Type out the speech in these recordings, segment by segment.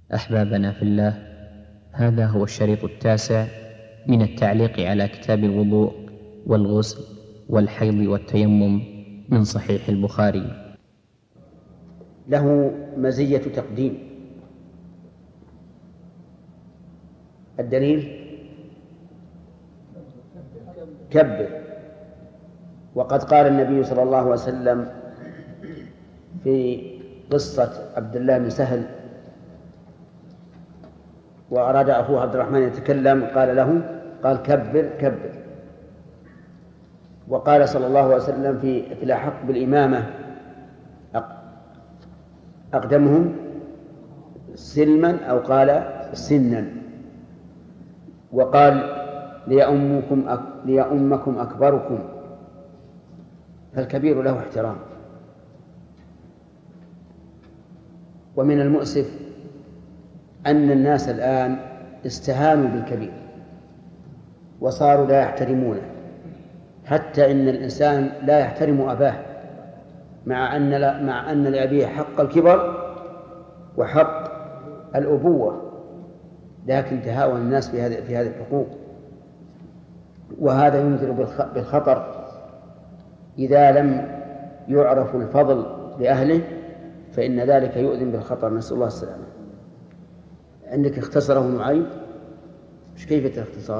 أحبابنا في الله، هذا هو الشريط 9 من التعليق على كتاب الوضوء والغسل والحيض والتيمم من صحيح البخاري. له مزية تقديم. الدليل كبر. وقد قال النبي صلى الله عليه وسلم في قصة عبد الله بن سهل وأراد أخوه عبد الرحمن يتكلم قال كبر كبر. وقال صلى الله عليه وسلم في الأحق بالإمامة أقدمهم سلما أو قال سنا. وقال ليؤمكم أكبركم، فالكبير له احترام. ومن المؤسف أن الناس الآن استهانوا بالكبير وصاروا لا يحترمونه، حتى إن الإنسان لا يحترم أباه مع أن لأبيه حق الكبر وحق الأبوة، لكن تهاون الناس في هذه الحقوق. وهذا ينذر بالخطر إذا لم يعرف الفضل لأهله، فإن ذلك يؤذن بالخطر. نسأل الله السلامة. عندك اختصره نعيم، كيف الاختصار؟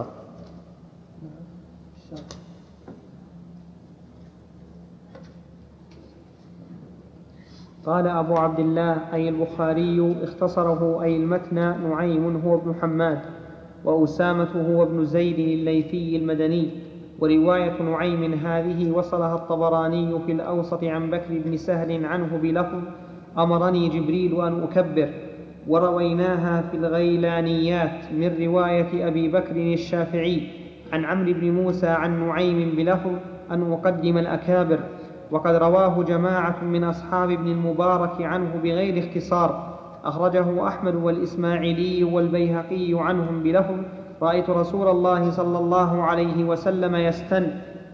قال أبو عبد الله أي البخاري اختصره أي المتن نعيم هو ابن حماد، وأسامة هو ابن زيد الليثي المدني. ورواية نعيم هذه وصلها الطبراني في الأوسط عن بكر بن سهل عنه بلفظ أمرني جبريل أن أكبر. ورويناها في الغيلانيات من رواية أبي بكر الشافعي عن عمرو بن موسى عن نعيم بلفظ أن أقدم الأكابر. وقد رواه جماعة من أصحاب ابن المبارك عنه بغير اختصار، أخرجه أحمد والإسماعيلي والبيهقي عنهم بلفظ رأيت رسول الله صلى الله عليه وسلم يستن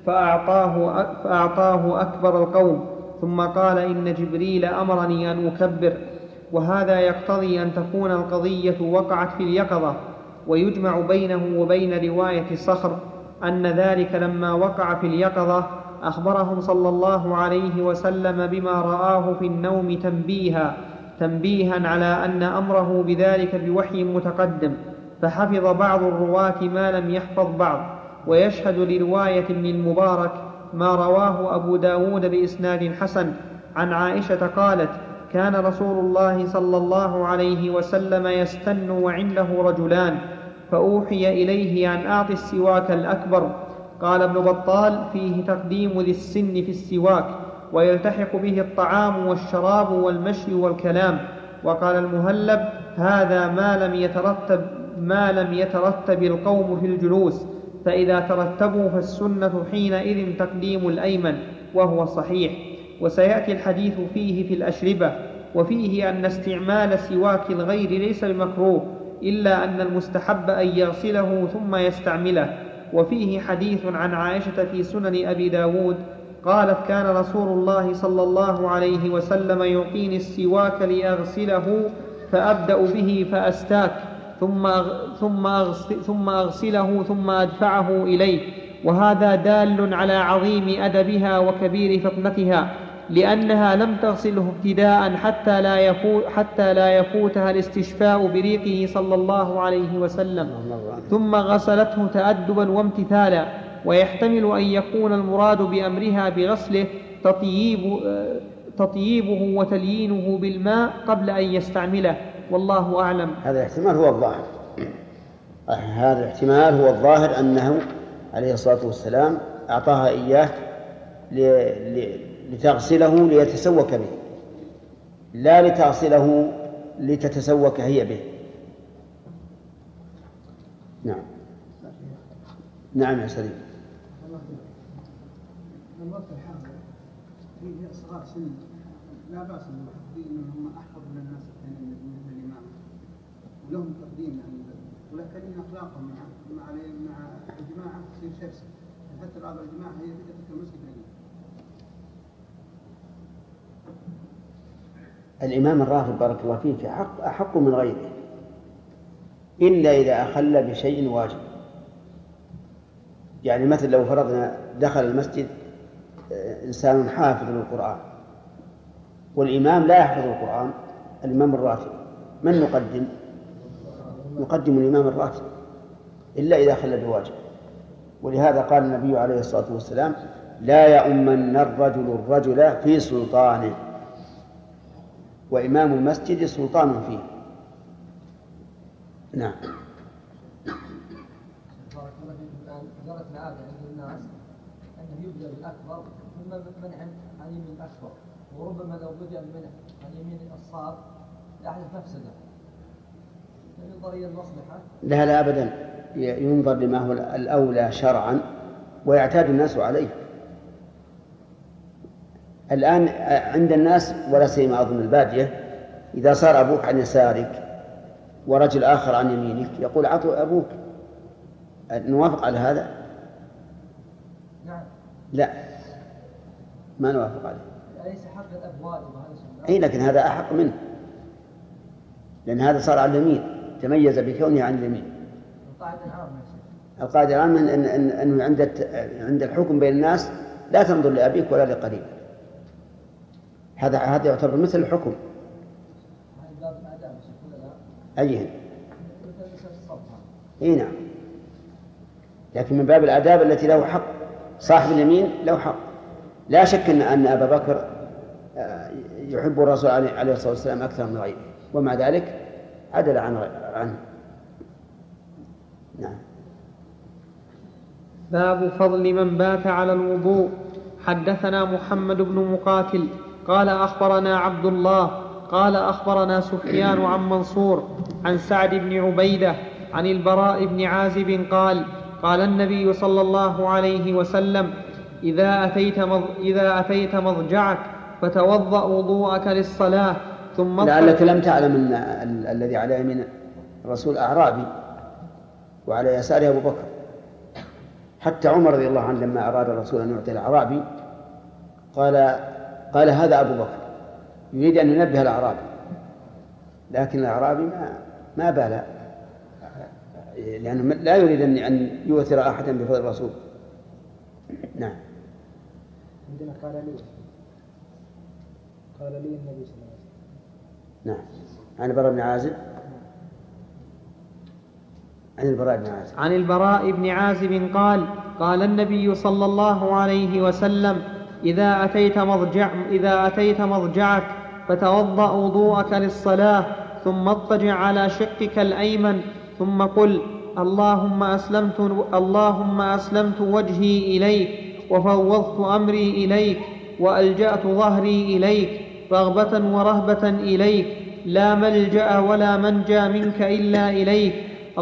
فأعطاه أكبر القوم، ثم قال إن جبريل أمرني أن أكبر. وهذا يقتضي أن تكون القضية وقعت في اليقظة. ويجمع بينه وبين رواية صخر أن ذلك لما وقع في اليقظة أخبرهم صلى الله عليه وسلم بما رآه في النوم تنبيها على أن أمره بذلك بوحي متقدم، فحفظ بعض الرواة ما لم يحفظ بعض. ويشهد لرواية ابن المبارك ما رواه أبو داود بإسناد حسن عن عائشة قالت كان رسول الله صلى الله عليه وسلم يستن وعنده رجلان، فأوحي إليه أن أعطي السواك الأكبر. قال ابن بطال فيه تقديم ذي السن في السواك، ويلتحق به الطعام والشراب والمشي والكلام. وقال المهلب هذا ما لم يترتب القوم في الجلوس، فإذا ترتبوا فالسنة حينئذ تقديم الأيمن، وهو صحيح. وسيأتي الحديث فيه في الأشربة. وفيه أن استعمال سواك الغير ليس بمكروه، إلا أن المستحب أن يغسله ثم يستعمله. وفيه حديث عن عائشة في سنن أبي داود قالت كان رسول الله صلى الله عليه وسلم يعطيني السواك لأغسله فأبدأ به فأستاك ثم أغسله ثم أدفعه إليه. وهذا دال على عظيم أدبها وكبير فطنتها، لأنها لم تغسله ابتداء حتى لا يفوتها الاستشفاء بريقه صلى الله عليه وسلم، ثم غسلته تأدبا وامتثالا. ويحتمل أن يكون المراد بأمرها بغسله تطييبه وتليينه بالماء قبل أن يستعمله، والله أعلم. هذا الاحتمال هو الظاهر أنه عليه الصلاة والسلام أعطاها إياه لتغسله ليتسوك به، لا لتغسله لتتسوك هي به. نعم يا سليم. الوقت الحاضر فيه صغار سن لا بأس أنهم أحفظ من الناس الثانيين من الإمام ولهم تقديم ولكن أخلاقهم مع الجماعة تصير شرسة، حتى بعض الجماعة هي تترك المسجد. الإمام الراتب بارك الله فيه أحق من غيره، إلا إذا أخل بشيء واجب. يعني مثل لو فرضنا دخل المسجد إنسان حافظ للقرآن والإمام لا يحفظ القرآن، الإمام الراتب، من نقدم؟ نقدم الإمام الراتب إلا إذا خل بواجب. ولهذا قال النبي عليه الصلاة والسلام: لا يؤمن الرجل الرجل في سلطانه، وإمام المسجد سلطان فيه. نعم. جرت العادة عند الناس أنه يبدأ بالأكبر ثم منع عن يمين الأكبر، وربما لو بدأ المنع عن يمين الصعب يحدث مفسدة. ينظر إلى المصلحة؟ لا أبدا، ينظر لما هو الأولى شرعا ويعتاد الناس عليه. الآن عند الناس ولا سيما أظن البادية، إذا صار أبوك عن يسارك ورجل آخر عن يمينك يقول عطوا أبوك، نوافق على هذا؟ نعم. لا، ما نوافق عليه. أليس حق الأب واجب؟ أي، لكن هذا أحق منه، لأن هذا صار على اليمين، تميز بكونه عن اليمين. القاعدة العامة أنه عند الحكم بين الناس لا تنظر لأبيك ولا لقريبك، هذا يعتبر مثل الحكم. أيهن؟ إيه نعم، لكن من باب الآداب التي له حق. صاحب اليمين له حق. لا شك أن أبا بكر يحب الرسول عليه الصلاة والسلام أكثر من غيره، ومع ذلك عدل عنه. نعم. باب فضل من بات على الوضوء. حدثنا محمد بن مقاتل قال أخبرنا عبد الله قال أخبرنا سفيان عن منصور عن سعد بن عبيدة عن البراء بن عازب قال: قال النبي صلى الله عليه وسلم: إذا أتيت مضجعك فتوضأ وضوءك للصلاة ثم لعلك لم تعلم أن الذي على يمين الرسول أعرابي وعلى يساره أبو بكر. حتى عمر رضي الله عنه لما أراد الرسول أن يعطي الأعرابي قال هذا أبو بكر، يريد أن ينبه الأعرابي، لكن الأعرابي ما بال، لأنه لا يريد أن يؤثر أحدا بفضل الرسول. نعم. عندنا قال لي النبي صلى الله عليه وسلم. نعم. عن البراء بن عازب. عن البراء بن عازب قال: قال النبي صلى الله عليه وسلم: إذا أتيت مضجعك فتوضأ وضوءك للصلاة ثم اضطجع على شقك الأيمن ثم قل: اللهم أسلمت وجهي إليك وفوضت أمري إليك وألجأت ظهري إليك رغبة ورهبة إليك، لا ملجأ ولا منجى منك إلا إليك.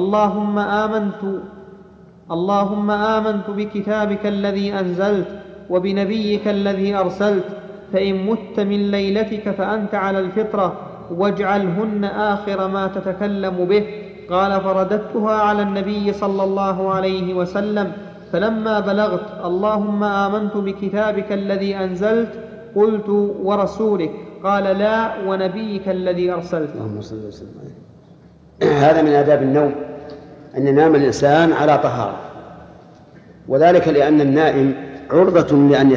اللهم آمنت بكتابك الذي أنزلت وبنبيك الذي أرسلت، فإن مت من ليلتك فأنت على الفطرة، واجعلهن آخر ما تتكلم به. قال: فرددتها على النبي صلى الله عليه وسلم، فلما بلغت اللهم آمنت بكتابك الذي أنزلت قلت: ورسولك؟ قال: لا، ونبيك الذي أرسلت. اللهم صل وسلم عليه. هذا من آداب النوم، أن ينام الإنسان على طهارة، وذلك لأن النائم عرضة لأن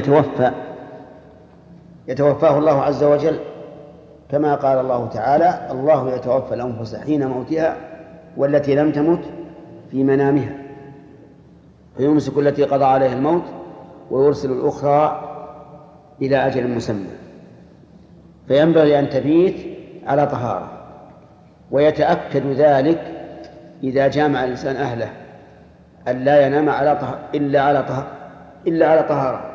يتوفاه الله عز وجل، كما قال الله تعالى: الله يتوفى الأنفس حين موتها والتي لم تمت في منامها فيمسك التي قضى عليها الموت ويرسل الأخرى إلى أجل مسمى. فينبغي أن تبيت على طهارة، ويتأكد ذلك إذا جامع الإنسان أهله أن لا ينام إلا على طهارة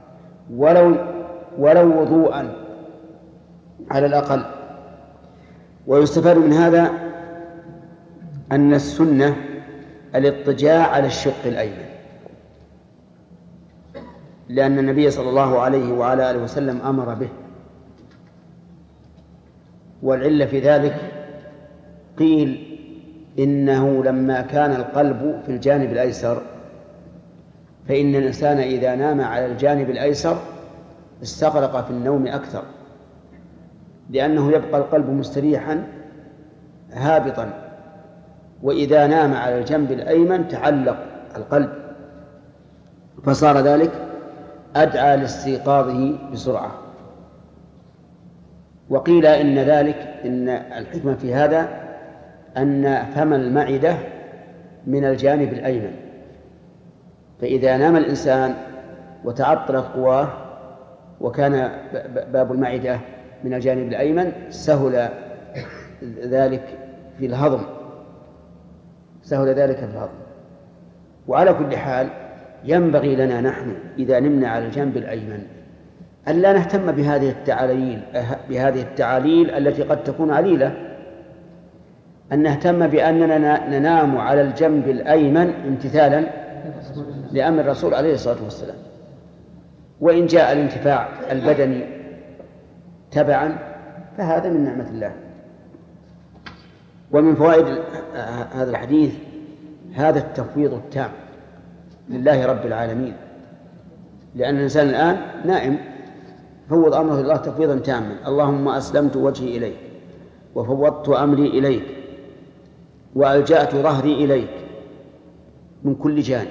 ولو وضوءا على الأقل. ويستفاد من هذا أن السنة الاضطجاع على الشق الأيمن، لأن النبي صلى الله عليه وعلى آله وسلم أمر به. والعلة في ذلك قيل إنه لما كان القلب في الجانب الأيسر فإن الإنسان إذا نام على الجانب الأيسر استغرق في النوم أكثر، لأنه يبقى القلب مستريحا هابطا وإذا نام على الجنب الأيمن تعلق القلب، فصار ذلك أدعى لاستيقاظه بسرعة. وقيل إن الحكمة في هذا أن فم المعدة من الجانب الأيمن، فإذا نام الإنسان وتعطلت قواه وكان باب المعدة من الجانب الأيمن سهل ذلك في الهضم. وعلى كل حال ينبغي لنا نحن إذا نمنا على الجنب الأيمن أن لا نهتم بهذه التعاليل التي قد تكون عليلة، أن نهتم بأننا ننام على الجنب الأيمن امتثالا لأمر الرسول عليه الصلاة والسلام. وإن جاء الانتفاع البدني تبعا فهذا من نعمة الله. ومن فوائد هذا الحديث هذا التفويض التام لله رب العالمين، لأن الإنسان الآن نائم فوض أمره لله تفويضا تاما: اللهم أسلمت وجهي إليك وفوضت أمري إليك وألجأت ظهري إليك من كل جانب،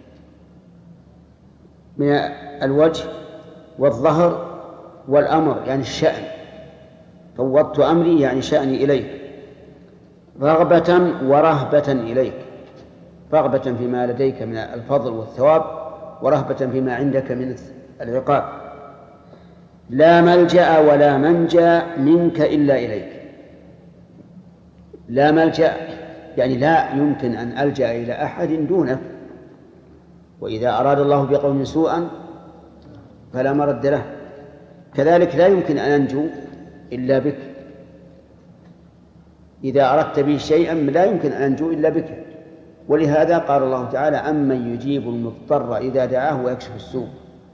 من الوجه والظهر والأمر يعني الشأن. فوضت أمري يعني شأني إليك، رغبة ورهبة إليك، رغبة فيما لديك من الفضل والثواب، ورهبة فيما عندك من العقاب. لا ملجأ ولا منجى منك إلا إليك. لا ملجأ يعني لا يمكن أن ألجأ إلى أحد دونك، وإذا أراد الله بقوم سوءا فلا مرد له. كذلك لا يمكن أن أنجو إلا بك، إذا أردت بي شيئا لا يمكن أن أنجو إلا بك. ولهذا قال الله تعالى: أمن يجيب المضطر إذا دعاه ويكشف السوء.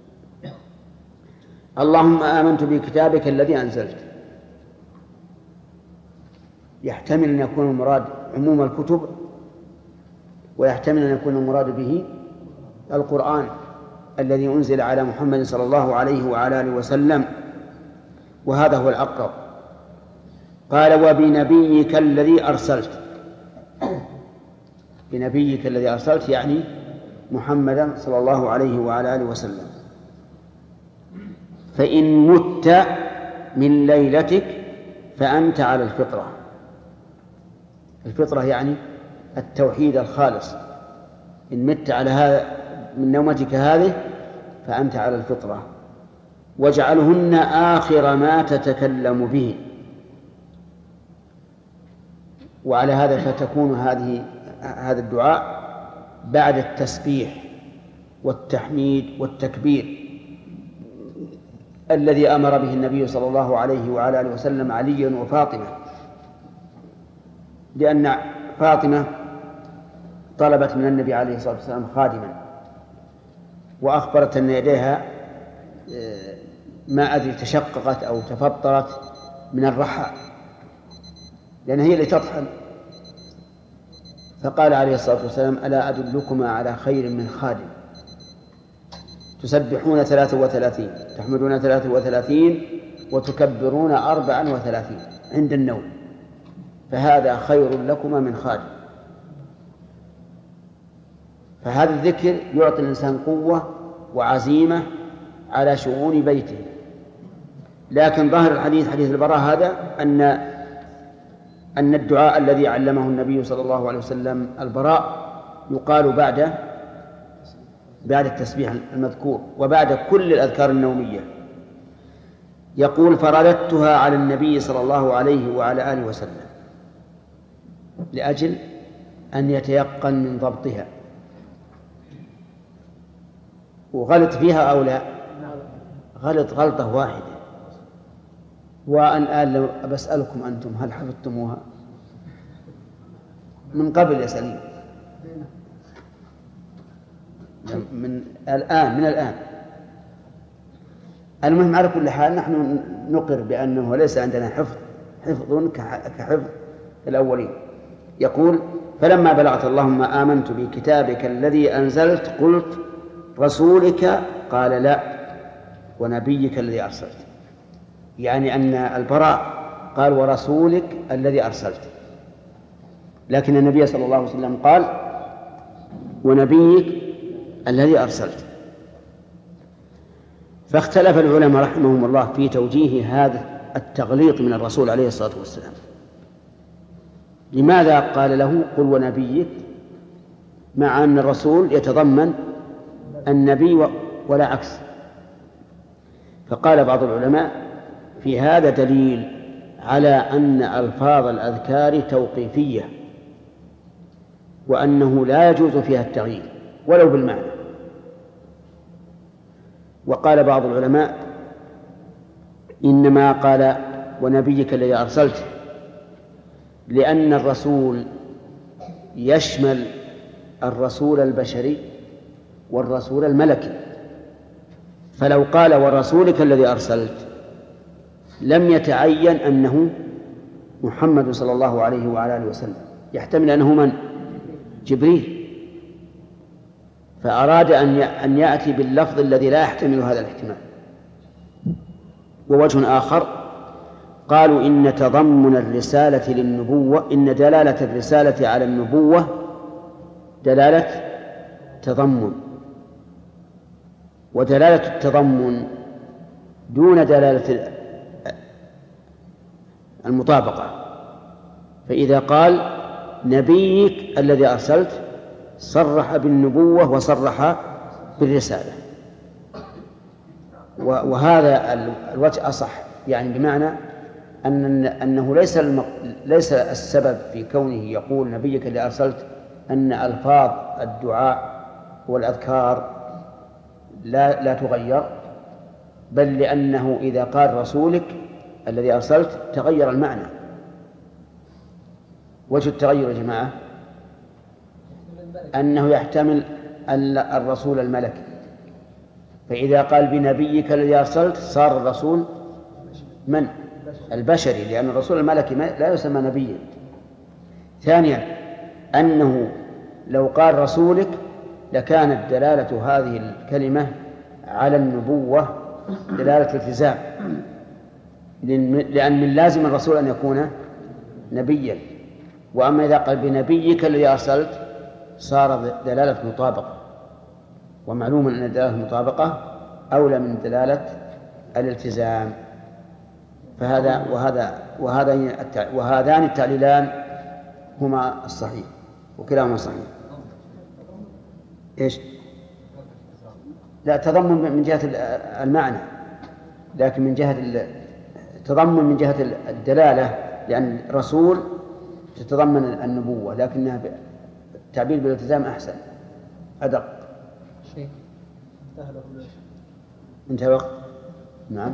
اللهم آمنت بكتابك الذي أنزلت، يحتمل أن يكون المراد عموم الكتب، ويحتمل أن يكون المراد به القرآن الذي أنزل على محمد صلى الله عليه وعلى آله وسلم، وهذا هو الأقرب. قال: وبنبيك الذي أرسلت. بنبيك الذي أرسلت يعني محمدا صلى الله عليه وعلى آله وسلم. فإن مت من ليلتك فأنت على الفطرة. الفطرة يعني التوحيد الخالص. إن مت على هذا من نومتك هذه فأنت على الفطرة. واجعلهن آخر ما تتكلم به. وعلى هذا فتكون هذا الدعاء بعد التسبيح والتحميد والتكبير الذي أمر به النبي صلى الله عليه وعلى آله وسلم عليا وفاطمة، لأن فاطمة طلبت من النبي عليه الصلاة والسلام خادما، وأخبرت أن يديها ما أدري تشققت أو تفطرت من الرحى، لأن هي اللي تطحن. فقال عليه الصلاة والسلام: ألا أدلكما على خير من خادم؟ تسبحون 33 تحمدون 33 وتكبرون 34 عند النوم، فهذا خير لكما من خادم. فهذا الذكر يعطي الإنسان قوة وعزيمة على شؤون بيته. لكن ظاهر الحديث حديث البراء هذا أن الدعاء الذي علمه النبي صلى الله عليه وسلم البراء يقال بعد التسبيح المذكور وبعد كل الأذكار النومية. يقول: فرددتها على النبي صلى الله عليه وعلى آله وسلم لأجل أن يتيقن من ضبطها. وغلط فيها أو لا؟ غلط غلطة واحدة. والآن لو بسألكم أنتم هل حفظتموها من قبل يا سليم؟ من الآن. المهم على كل حال نحن نقر بأنه ليس عندنا حفظ كحفظ الأولين. يقول: فلما بلغت اللهم آمنت بكتابك الذي أنزلت قلت رسولك، قال: لا، ونبيك الذي أرسلت. يعني أن البراء قال: ورسولك الذي أرسلت. لكن النبي صلى الله عليه وسلم قال ونبيك الذي أرسلت. فاختلف العلماء رحمهم الله في توجيه هذا التغليط من الرسول عليه الصلاة والسلام. لماذا قال له قل ونبيك مع أن الرسول يتضمن النبي ولا عكس؟ فقال بعض العلماء في هذا دليل على أن ألفاظ الأذكار توقيفية، وأنه لا يجوز فيها التغيير ولو بالمعنى. وقال بعض العلماء إنما قال ونبيك الذي أرسلت لأن الرسول يشمل الرسول البشري والرسول الملكي، فلو قال ورسولك الذي أرسلت لم يتعين أنه محمد صلى الله عليه وعلى آله وسلم، يحتمل أنه من؟ جبريل. فأراد أن يأتي باللفظ الذي لا يحتمل هذا الاحتمال. ووجه آخر قالوا إن تضمن الرسالة للنبوة، إن دلالة الرسالة على النبوة دلالة تضمن، ودلالة التضمن دون دلالة المطابقة. فإذا قال نبيك الذي أرسلت صرح بالنبوة وصرح بالرسالة، وهذا الوجه أصح، يعني بمعنى أنه ليس السبب في كونه يقول نبيك الذي أرسلت أن ألفاظ الدعاء والأذكار لا تغير، بل لأنه إذا قال رسولك الذي أرسلت تغير المعنى. وجه التغير يا جماعة أنه يحتمل الرسول الملكي، فإذا قال بنبيك الذي أرسلت صار الرسول من؟ البشري، لأن الرسول الملكي لا يسمى نبيا. ثانيا أنه لو قال رسولك لكانت دلالة هذه الكلمة على النبوة دلالة التزام، لأن من لازم الرسول أن يكون نبيا. وأما إذا قال بنبيك الذي أرسلت صار دلالة مطابقة، ومعلوم أن دلالة المطابقة أولى من دلالة الالتزام. وهذان التعليلان هما الصحيح، وكلاهما صحيح. إيش؟ لا تضمن من جهة المعنى، لكن من جهة تضمن من جهة الدلالة، لأن رسول تتضمن النبوة، لكنها التعبير بالالتزام أحسن أدق. انتهى الوقت؟ نعم.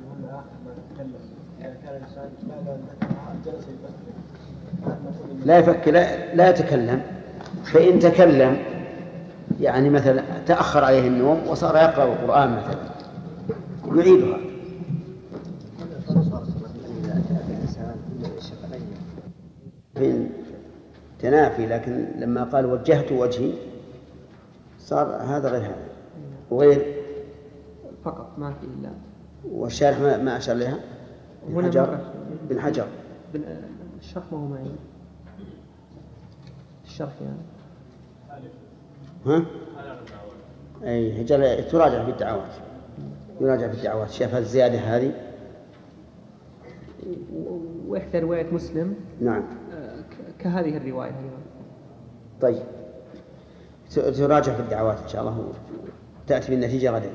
لا يفكر، لا يتكلم. فإن تكلم يعني مثلا تأخر عليه النوم وصار يقرأ القرآن مثلا يعيدها. في تنافي، لكن لما قال وجهت وجهي صار هذا غير هذا وغير فقط ما في إلا. والشارح ما أشار لها بن حجر الشرح ما هو معي الشرح يعني. ها؟ أي تراجع في الدعوات، يراجع في الدعوات. شاف الزيادة هذه. وإحدى رواية مسلم نعم كهذه الرواية. طيب تراجع في الدعوات إن شاء الله تأتي بالنتيجة غدا.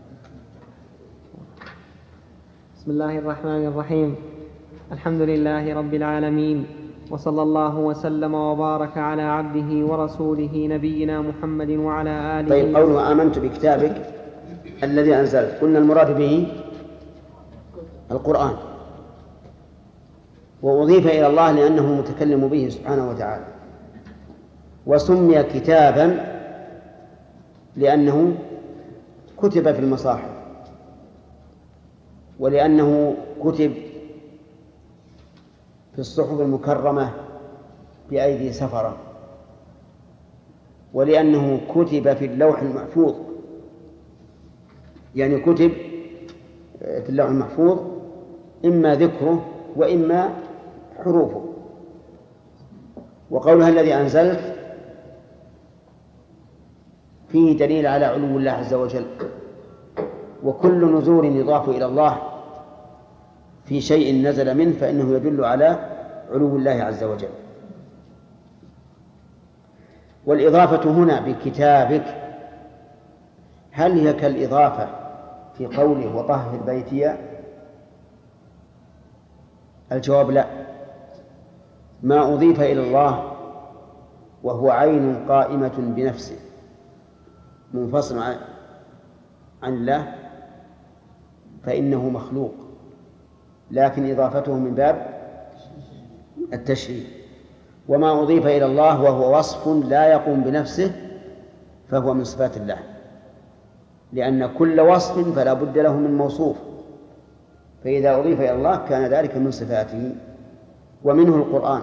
بسم الله الرحمن الرحيم. الحمد لله رب العالمين، وصلى الله وسلم وبارك على عبده ورسوله نبينا محمد وعلى آله. طيب قوله آمنت بكتابك الذي أنزلت، قلنا المراد به القرآن، وأضيف إلى الله لأنه متكلم به سبحانه وتعالى، وسمي كتابا لأنه كتب في المصاحف، ولأنه كتب في الصحف المكرمة بأيدي سفرة، ولأنه كتب في اللوح المحفوظ، يعني كتب في اللوح المحفوظ إما ذكره وإما حروفه. وقولها الذي أنزلت فيه دليل على علو الله عز وجل، وكل نزول يضاف إلى الله في شيء نزل منه فإنه يدل على علو الله عز وجل. والإضافة هنا بكتابك هل هي كالإضافة في قوله وطهر بيتي؟ الجواب لا. ما أضيف إلى الله وهو عين قائمة بنفسه منفصل عن الله فإنه مخلوق، لكن إضافته من باب التشريف. وما أضيف إلى الله وهو وصف لا يقوم بنفسه فهو من صفات الله، لأن كل وصف فلا بد له من موصوف، فإذا أضيف إلى الله كان ذلك من صفاته. ومنه القرآن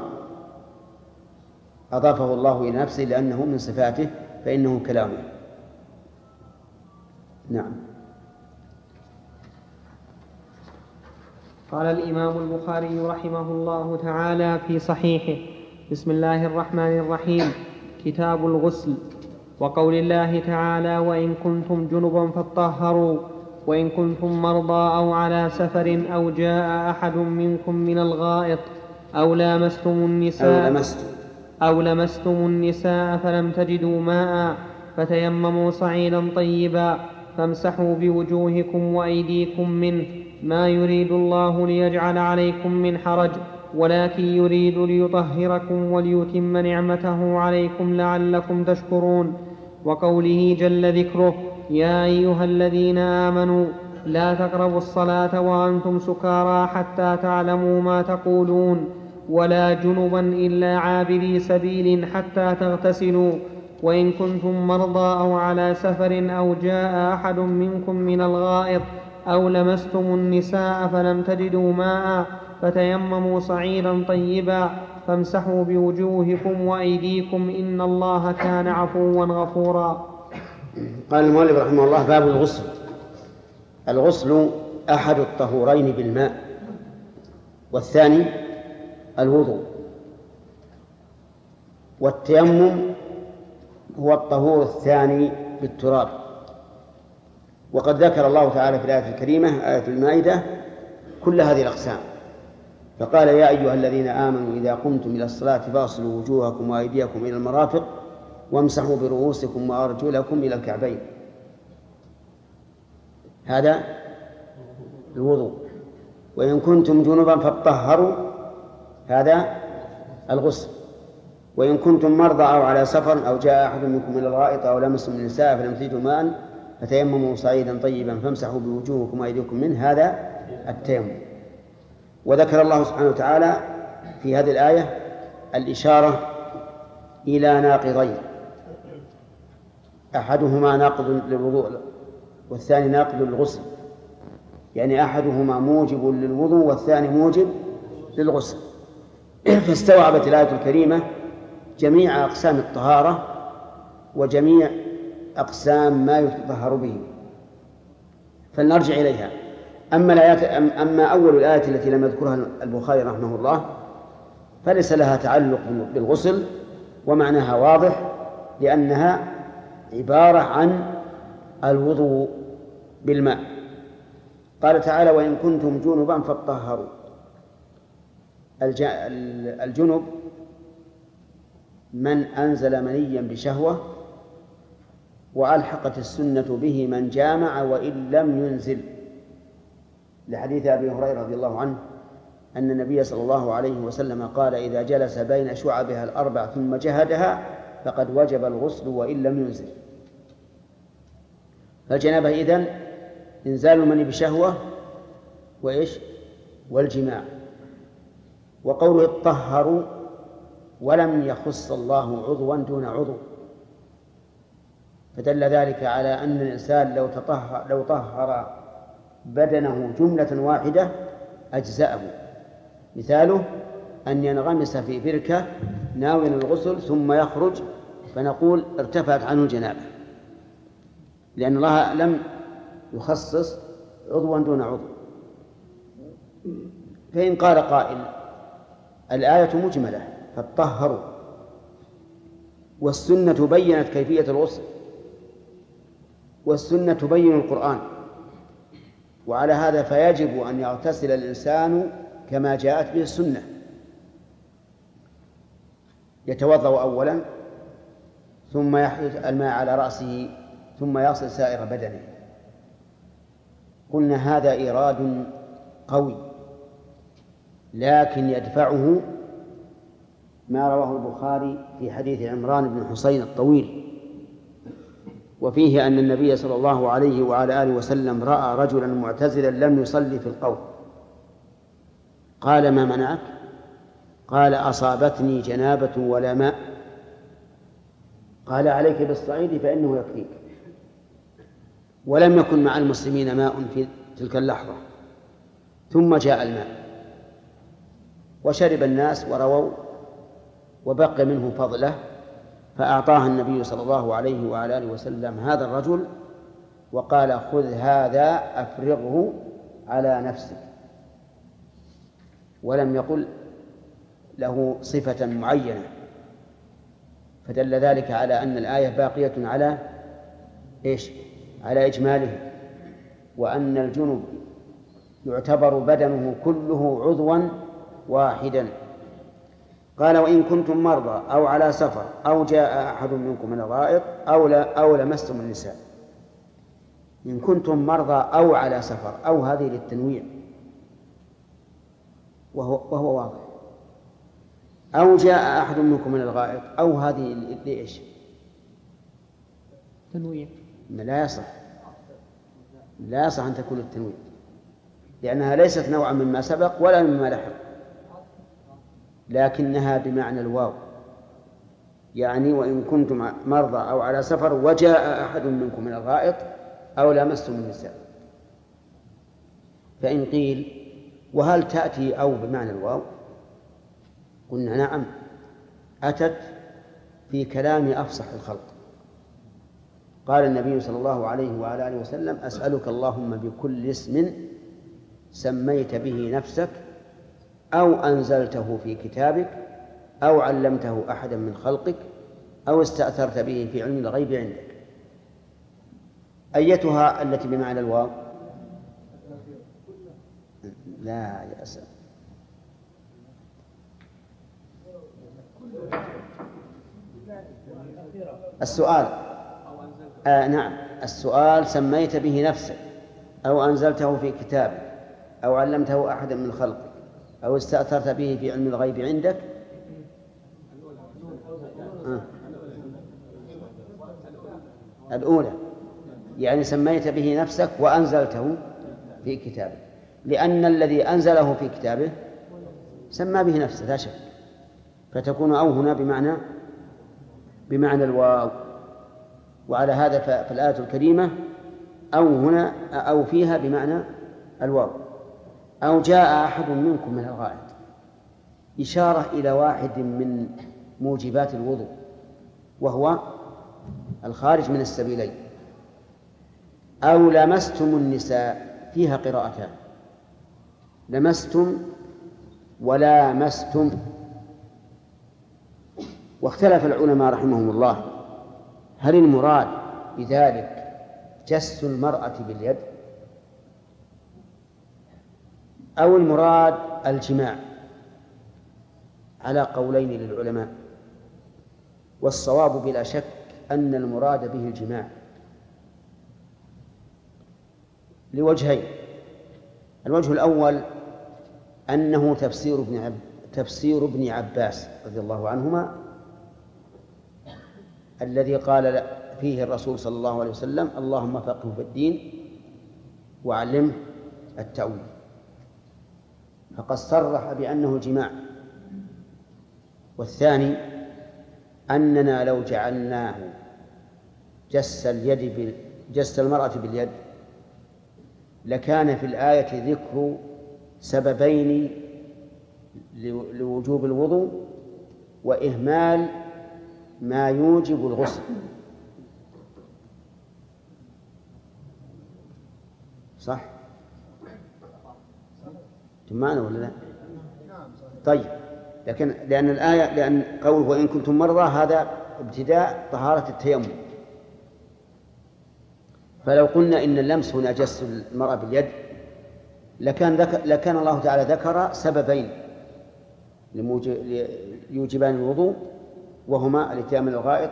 أضافه الله إلى نفسه لأنه من صفاته فإنه كلامه. نعم. قال الإمام البخاري رحمه الله تعالى في صحيحه: بسم الله الرحمن الرحيم، كتاب الغسل. وقول الله تعالى: وإن كنتم جنبا فاطهروا، وإن كنتم مرضى أو على سفر أو جاء أحد منكم من الغائط أو لمستم النساء فلم تجدوا ماء فتيمموا صعيدا طيبا فامسحوا بوجوهكم وأيديكم منه، ما يريد الله ليجعل عليكم من حرج، ولكن يريد ليطهركم وليتم نعمته عليكم لعلكم تشكرون. وقوله جل ذكره: يا أيها الذين آمنوا لا تقربوا الصلاة وأنتم سكارى حتى تعلموا ما تقولون، ولا جنبا إلا عابري سبيل حتى تغتسلوا، وإن كنتم مرضى أو على سفر أو جاء أحد منكم من الغائط أو لمستم النساء فلم تجدوا ماء فتيمموا صعيدا طيبا فامسحوا بوجوهكم وأيديكم إن الله كان عفوا غفورا. قال المؤلف رحمه الله: باب الغسل. الغسل أحد الطهورين بالماء، والثاني الوضوء، والتيمم هو الطهور الثاني بالتراب. وقد ذكر الله تعالى في الآية الكريمة آية المائدة كل هذه الأقسام، فقال: يا أيها الذين آمنوا إذا قمتم إلى الصلاة فاغسلوا وجوهكم وأيديكم إلى المرافق وامسحوا برؤوسكم وأرجلكم إلى الكعبين. هذا الوضوء. وإن كنتم جنبا فاطهروا، هذا الغسل. وإن كنتم مرضى أو على سفر أو جاء أحد منكم من الغائط أو لمستم النساء فلم تجدوا ماء فتيمموا صعيدا طيبا فامسحوا بوجوهكم وأيديكم منه، هذا التيمم. وذكر الله سبحانه وتعالى في هذه الآية الإشارة إلى ناقضين: أحدهما ناقض للوضوء والثاني ناقض للغسل، يعني أحدهما موجب للوضوء والثاني موجب للغسل. فاستوعبت الآية الكريمة جميع أقسام الطهارة وجميع أقسام ما يتطهر به، فلنرجع إليها. أما أول الآية التي لم يذكرها البخاري رحمه الله فليس لها تعلق بالغسل، ومعناها واضح لأنها عبارة عن الوضوء بالماء. قال تعالى: وإن كنتم جنبا فاطهروا. الجنب من أنزل منيا بشهوة، وألحقت السنة به من جامع وإن لم ينزل، لحديث أبي هريرة رضي الله عنه أن النبي صلى الله عليه وسلم قال: إذا جلس بين شعبها الأربع ثم جهدها فقد وجب الغسل وإن لم ينزل. فالجنابة إذن إنزال المني بشهوة والجماع. وقوله اطهروا ولم يخص الله عضوا دون عضو، فدل ذلك على أن الإنسان لو طهر بدنه جملة واحدة أجزأه. مثاله أن ينغمس في بركة ناويا الغسل ثم يخرج فنقول ارتفعت عنه الجنابة، لأن الله لم يخصص عضوا دون عضو. فإن قال قائل: الآية مجملة فاطهروا والسنة بيّنت كيفية الغسل، والسنة تبين القرآن، وعلى هذا فيجب أن يغتسل الإنسان كما جاءت به السنة. يتوضأ أولا ثم يحدث الماء على رأسه ثم يغسل سائر بدنه. قلنا هذا إيراد قوي، لكن يدفعه ما رواه البخاري في حديث عمران بن حسين الطويل، وفيه أن النبي صلى الله عليه وعلى آله وسلم رأى رجلا معتزلا لم يصلي في القوم، قال: ما منعك؟ قال: أصابتني جنابة ولا ماء. قال: عليك بالصعيد فإنه يكفيك. ولم يكن مع المسلمين ماء في تلك اللحظة، ثم جاء الماء وشرب الناس ورووا، وبقي منه فضله، فأعطاها النبي صلى الله عليه وعلى آله وسلم هذا الرجل وقال: خذ هذا أفرغه على نفسك، ولم يقل له صفة معينة. فدل ذلك على أن الآية باقية على إيش؟ على إجماله، وأن الجنب يعتبر بدنه كله عضوا واحدا. قال: وإن كنتم مرضى أو على سفر أو جاء أحد منكم من الغائط أو لمستم النساء. إن كنتم مرضى أو على سفر، أو هذه للتنويع وهو واضح، أو جاء أحد منكم من الغائط، أو هذه لإيش؟ تنويع. لا يصح أن تكون التنويع، لأنها ليست نوعا مما سبق ولا مما لحق، لكنها بمعنى الواو، يعني وإن كنتم مرضى أو على سفر وجاء أحد منكم من الغائط أو لمستم النساء. فإن قيل: وهل تأتي أو بمعنى الواو؟ قلنا: نعم، أتت في كلام أفصح الخلق. قال النبي صلى الله عليه وعلى آله وسلم: أسألك اللهم بكل اسم سميت به نفسك أو أنزلته في كتابك أو علمته أحدا من خلقك أو استأثرت به في علم الغيب عندك. أيتها التي بمعنى الواو؟ لا يا أسف. السؤال نعم، السؤال: سميت به نفسك أو أنزلته في كتابك أو علمته أحدا من خلقك أو استأثرت به في علم الغيب عندك. الأولى، يعني سميت به نفسك وأنزلته في كتابك، لأن الذي أنزله في كتابه سمى به نفسه لا شك، فتكون أو هنا بمعنى الواو. وعلى هذا فالآية الكريمة أو هنا أو فيها بمعنى الواو. أو جاء أحد منكم من الغائط، إشارة إلى واحد من موجبات الوضوء، وهو الخارج من السبيلين. أو لمستم النساء، فيها قراءتان: لمستم ولامستم. واختلف العلماء رحمهم الله هل المراد بذلك جس المرأة باليد أو المراد الجماع، على قولين للعلماء، والصواب بلا شك أن المراد به الجماع لوجهين. الوجه الأول أنه تفسير ابن عباس رضي الله عنهما الذي قال فيه الرسول صلى الله عليه وسلم: اللهم فقهه في الدين وعلمه التأويل، فقد صرح بأنه الجماع. والثاني أننا لو جعلناه جس المرأة باليد لكان في الآية ذكر سببين لوجوب الوضوء وإهمال ما يوجب الغسل. صح؟ تمانا ولا لا؟ طيب، لكن لأن الآية، لأن قوله وإن كنتم مرضى هذا ابتداء طهارة التيمم. فلو قلنا إن اللمس هنا جس المرأة باليد لكان الله تعالى ذكر سببين يوجبان الوضوء، وهما الاتيان من الغائط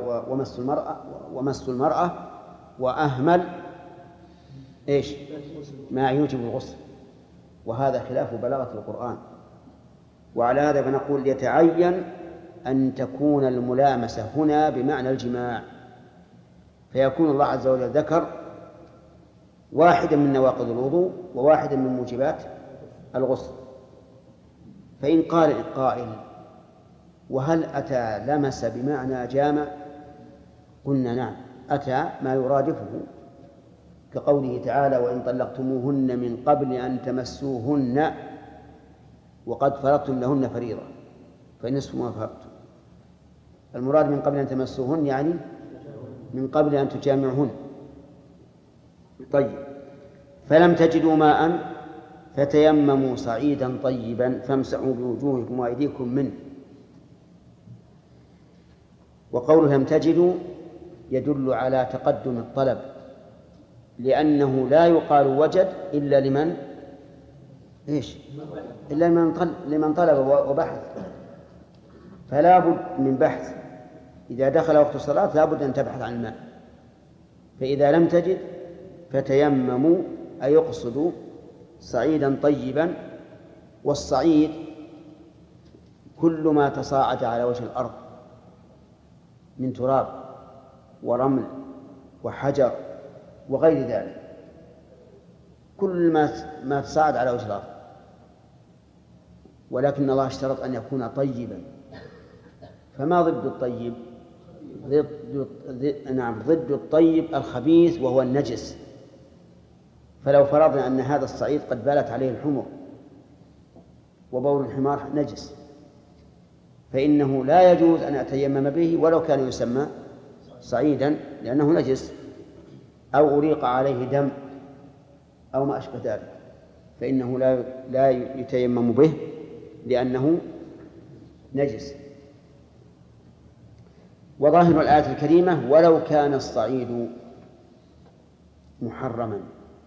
ومس المرأة، وأهمل إيش ما يوجب الغسل، وهذا خلاف بلاغة القرآن. وعلى هذا فنقول يتعين أن تكون الملامسة هنا بمعنى الجماع، فيكون الله عز وجل ذكر واحدا من نواقض الوضوء وواحدا من موجبات الغسل. فإن قال قائل وهل أتى لمس بمعنى جامع؟ قلنا نعم، أتى ما يرادفه، كقوله تعالى وإن طلقتموهن من قبل أن تمسوهن وقد فرضتم لهن فريضة فنصف ما فرضتم. المراد من قبل أن تمسوهن يعني من قبل أن تجامعهن. طيب، فلم تجدوا ماء فتيمموا صعيدا طيبا فامسحوا بوجوهكم وأيديكم منه. وقوله لم تجدوا يدل على تقدم الطلب، لأنه لا يقال وجد إلا لمن إلا لمن طلب وبحث، فلا بد من بحث. إذا دخل وقت الصلاة لا بد أن تبحث عن الماء. فإذا لم تجد فتيمموا أي يقصدوا صعيدا طيبا. والصعيد كل ما تصاعد على وجه الأرض من تراب ورمل وحجر وغير ذلك، كل ما تصاعد على وجه الأرض. ولكن الله اشترط أن يكون طيبا. فما ضد الطيب؟ ضد الطيب الخبيث وهو النجس. فلو فرضنا أن هذا الصعيد قد بالت عليه الحمر وبول الحمار نجس، فإنه لا يجوز أن أتيمم به ولو كان يسمى صعيدا لأنه نجس، أو أريق عليه دم أو ما أشبه ذلك، فإنه لا يتيمم به لأنه نجس. وظاهر الآية الكريمة ولو كان الصعيد محرما.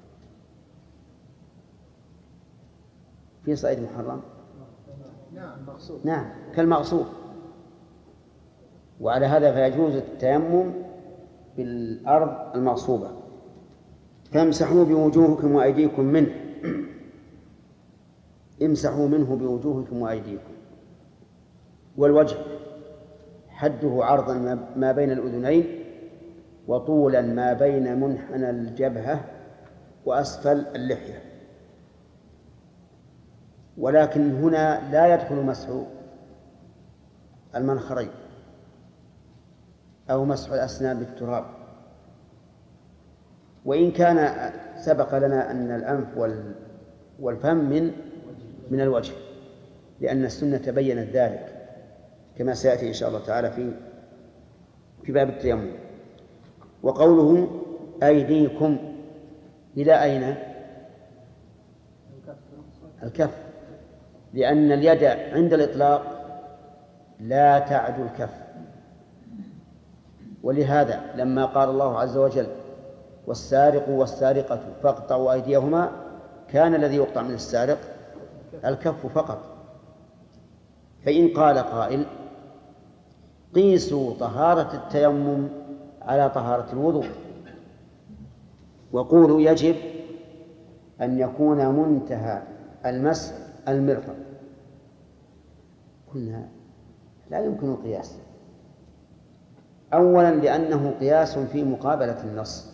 في صعيد محرم؟ نعم كالمغصوب. وعلى هذا فيجوز التيمم بالأرض المغصوبة. فامسحوا بوجوهكم وأيديكم منه. امسحوا منه بوجوهكم وأيديكم. والوجه حده عرضا ما بين الأذنين، وطولا ما بين منحنى الجبهة وأسفل اللحية. ولكن هنا لا يدخل مسح المنخرين أو مسح الأسنان بالتراب. وإن كان سبق لنا أن الأنف والفم من الوجه، لأن السنة بيّنت ذلك كما سيأتي إن شاء الله تعالى في باب التيمم. وقوله أيديكم إلى أين؟ الكف، لأن اليد عند الإطلاق لا تعد الكف. ولهذا لما قال الله عز وجل والسارق والسارقة فاقطعوا أيديهما، كان الذي يقطع من السارق الكف فقط. فإن قال قائل قيسوا طهارة التيمم على طهارة الوضوء وقولوا يجب أن يكون منتهى المسح المرفق، قلنا لا يمكن القياس. أولا لأنه قياس في مقابلة النص،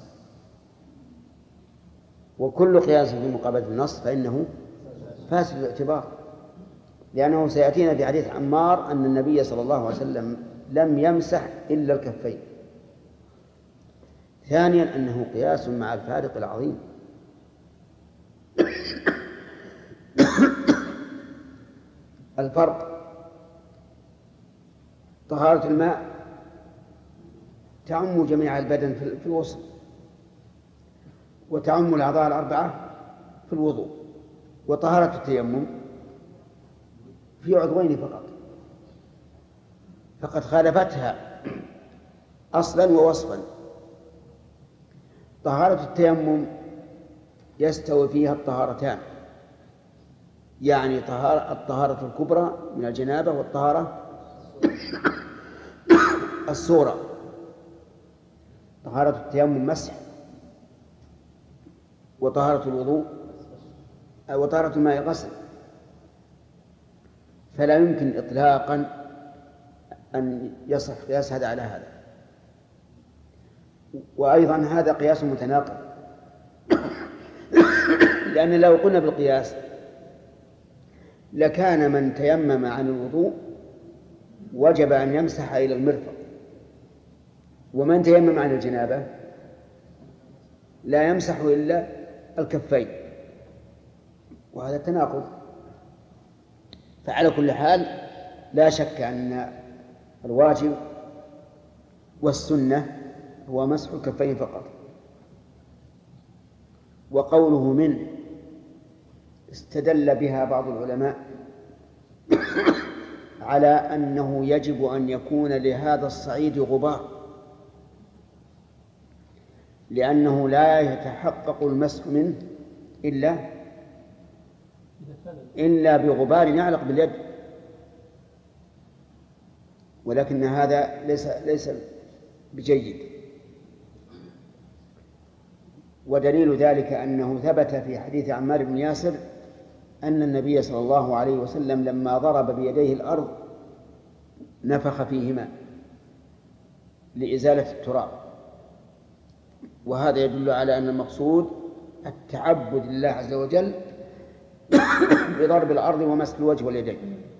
وكل قياس في مقابلة النص فإنه فاسد الاعتبار، لأنه سيأتينا في حديث عمار أن النبي صلى الله عليه وسلم لم يمسح إلا الكفين. ثانيا أنه قياس مع الفارق العظيم. الفرق طهارة الماء تعم جميع البدن في الوصف، وتعم الأعضاء الأربعة في الوضوء. وطهارة التيمم في عضوين فقط، فقد خالفتها أصلا ووصفا. طهارة التيمم يستوي فيها الطهارتان، يعني الطهارة الكبرى من الجنابة والطهارة الصغرى. طهارة التيمم مسح، وطهارة الوضوء وطهارة الماء غسل، فلا يمكن إطلاقا أن يصح قياس هذا على هذا. وأيضا هذا قياس متناقض، لأن لو قلنا بالقياس لكان من تيمم عن الوضوء وجب أن يمسح إلى المرفق، ومن تيمم عن الجنابة لا يمسح إلا الكفين، وهذا تناقض. فعلى كل حال لا شك أن الواجب والسنة هو مسح الكفين فقط. وقوله من استدل بها بعض العلماء على أنه يجب أن يكون لهذا الصعيد غبار، لأنه لا يتحقق المسح منه إلا بغبار يعلق باليد، ولكن هذا ليس بجيد. ودليل ذلك أنه ثبت في حديث عمار بن ياسر أن النبي صلى الله عليه وسلم لما ضرب بيديه الأرض نفخ فيهما لإزالة التراب، وهذا يدل على أن المقصود التعبد لله عز وجل بضرب الأرض ومسح الوجه واليدين.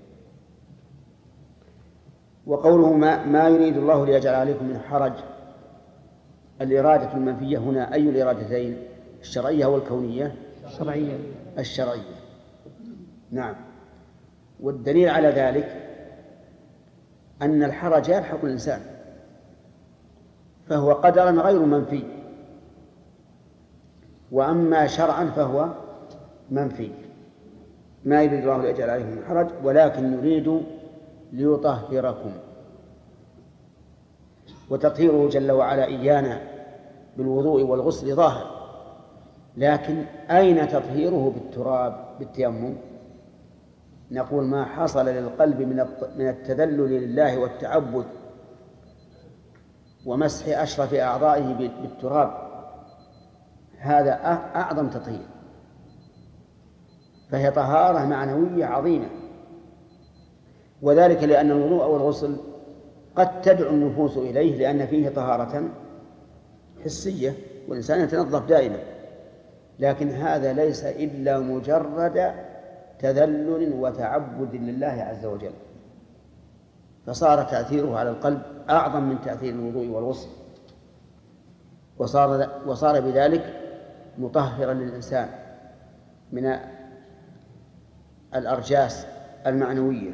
وقوله ما يريد الله ليجعل عليكم من حرج، الإرادة المنفية هنا أي الإرادتين، الشرعية والكونية؟ الشرعية. نعم. والدليل على ذلك أن الحرج يلحق الإنسان، فهو قدرا غير منفي، وأما شرعا فهو منفي. ما يريد الله ليجعل عليكم من حرج ولكن يريد ليطهركم. وتطهيره جل وعلا إيانا بالوضوء والغسل ظاهر، لكن أين تطهيره بالتراب بالتيمم؟ نقول ما حصل للقلب من التذلل لله والتعبد ومسح أشرف أعضائه بالتراب، هذا أعظم تطهير، فهي طهارة معنوية عظيمة. وذلك لأن الوضوء والغسل قد تدعو النفوس إليه لأن فيه طهارة حسية والإنسان يتنظف دائما، لكن هذا ليس إلا مجرد تذلل وتعبد لله عز وجل، فصار تأثيره على القلب أعظم من تأثير الوضوء والغسل، وصار بذلك مطهرا للإنسان من الأرجاس المعنوية.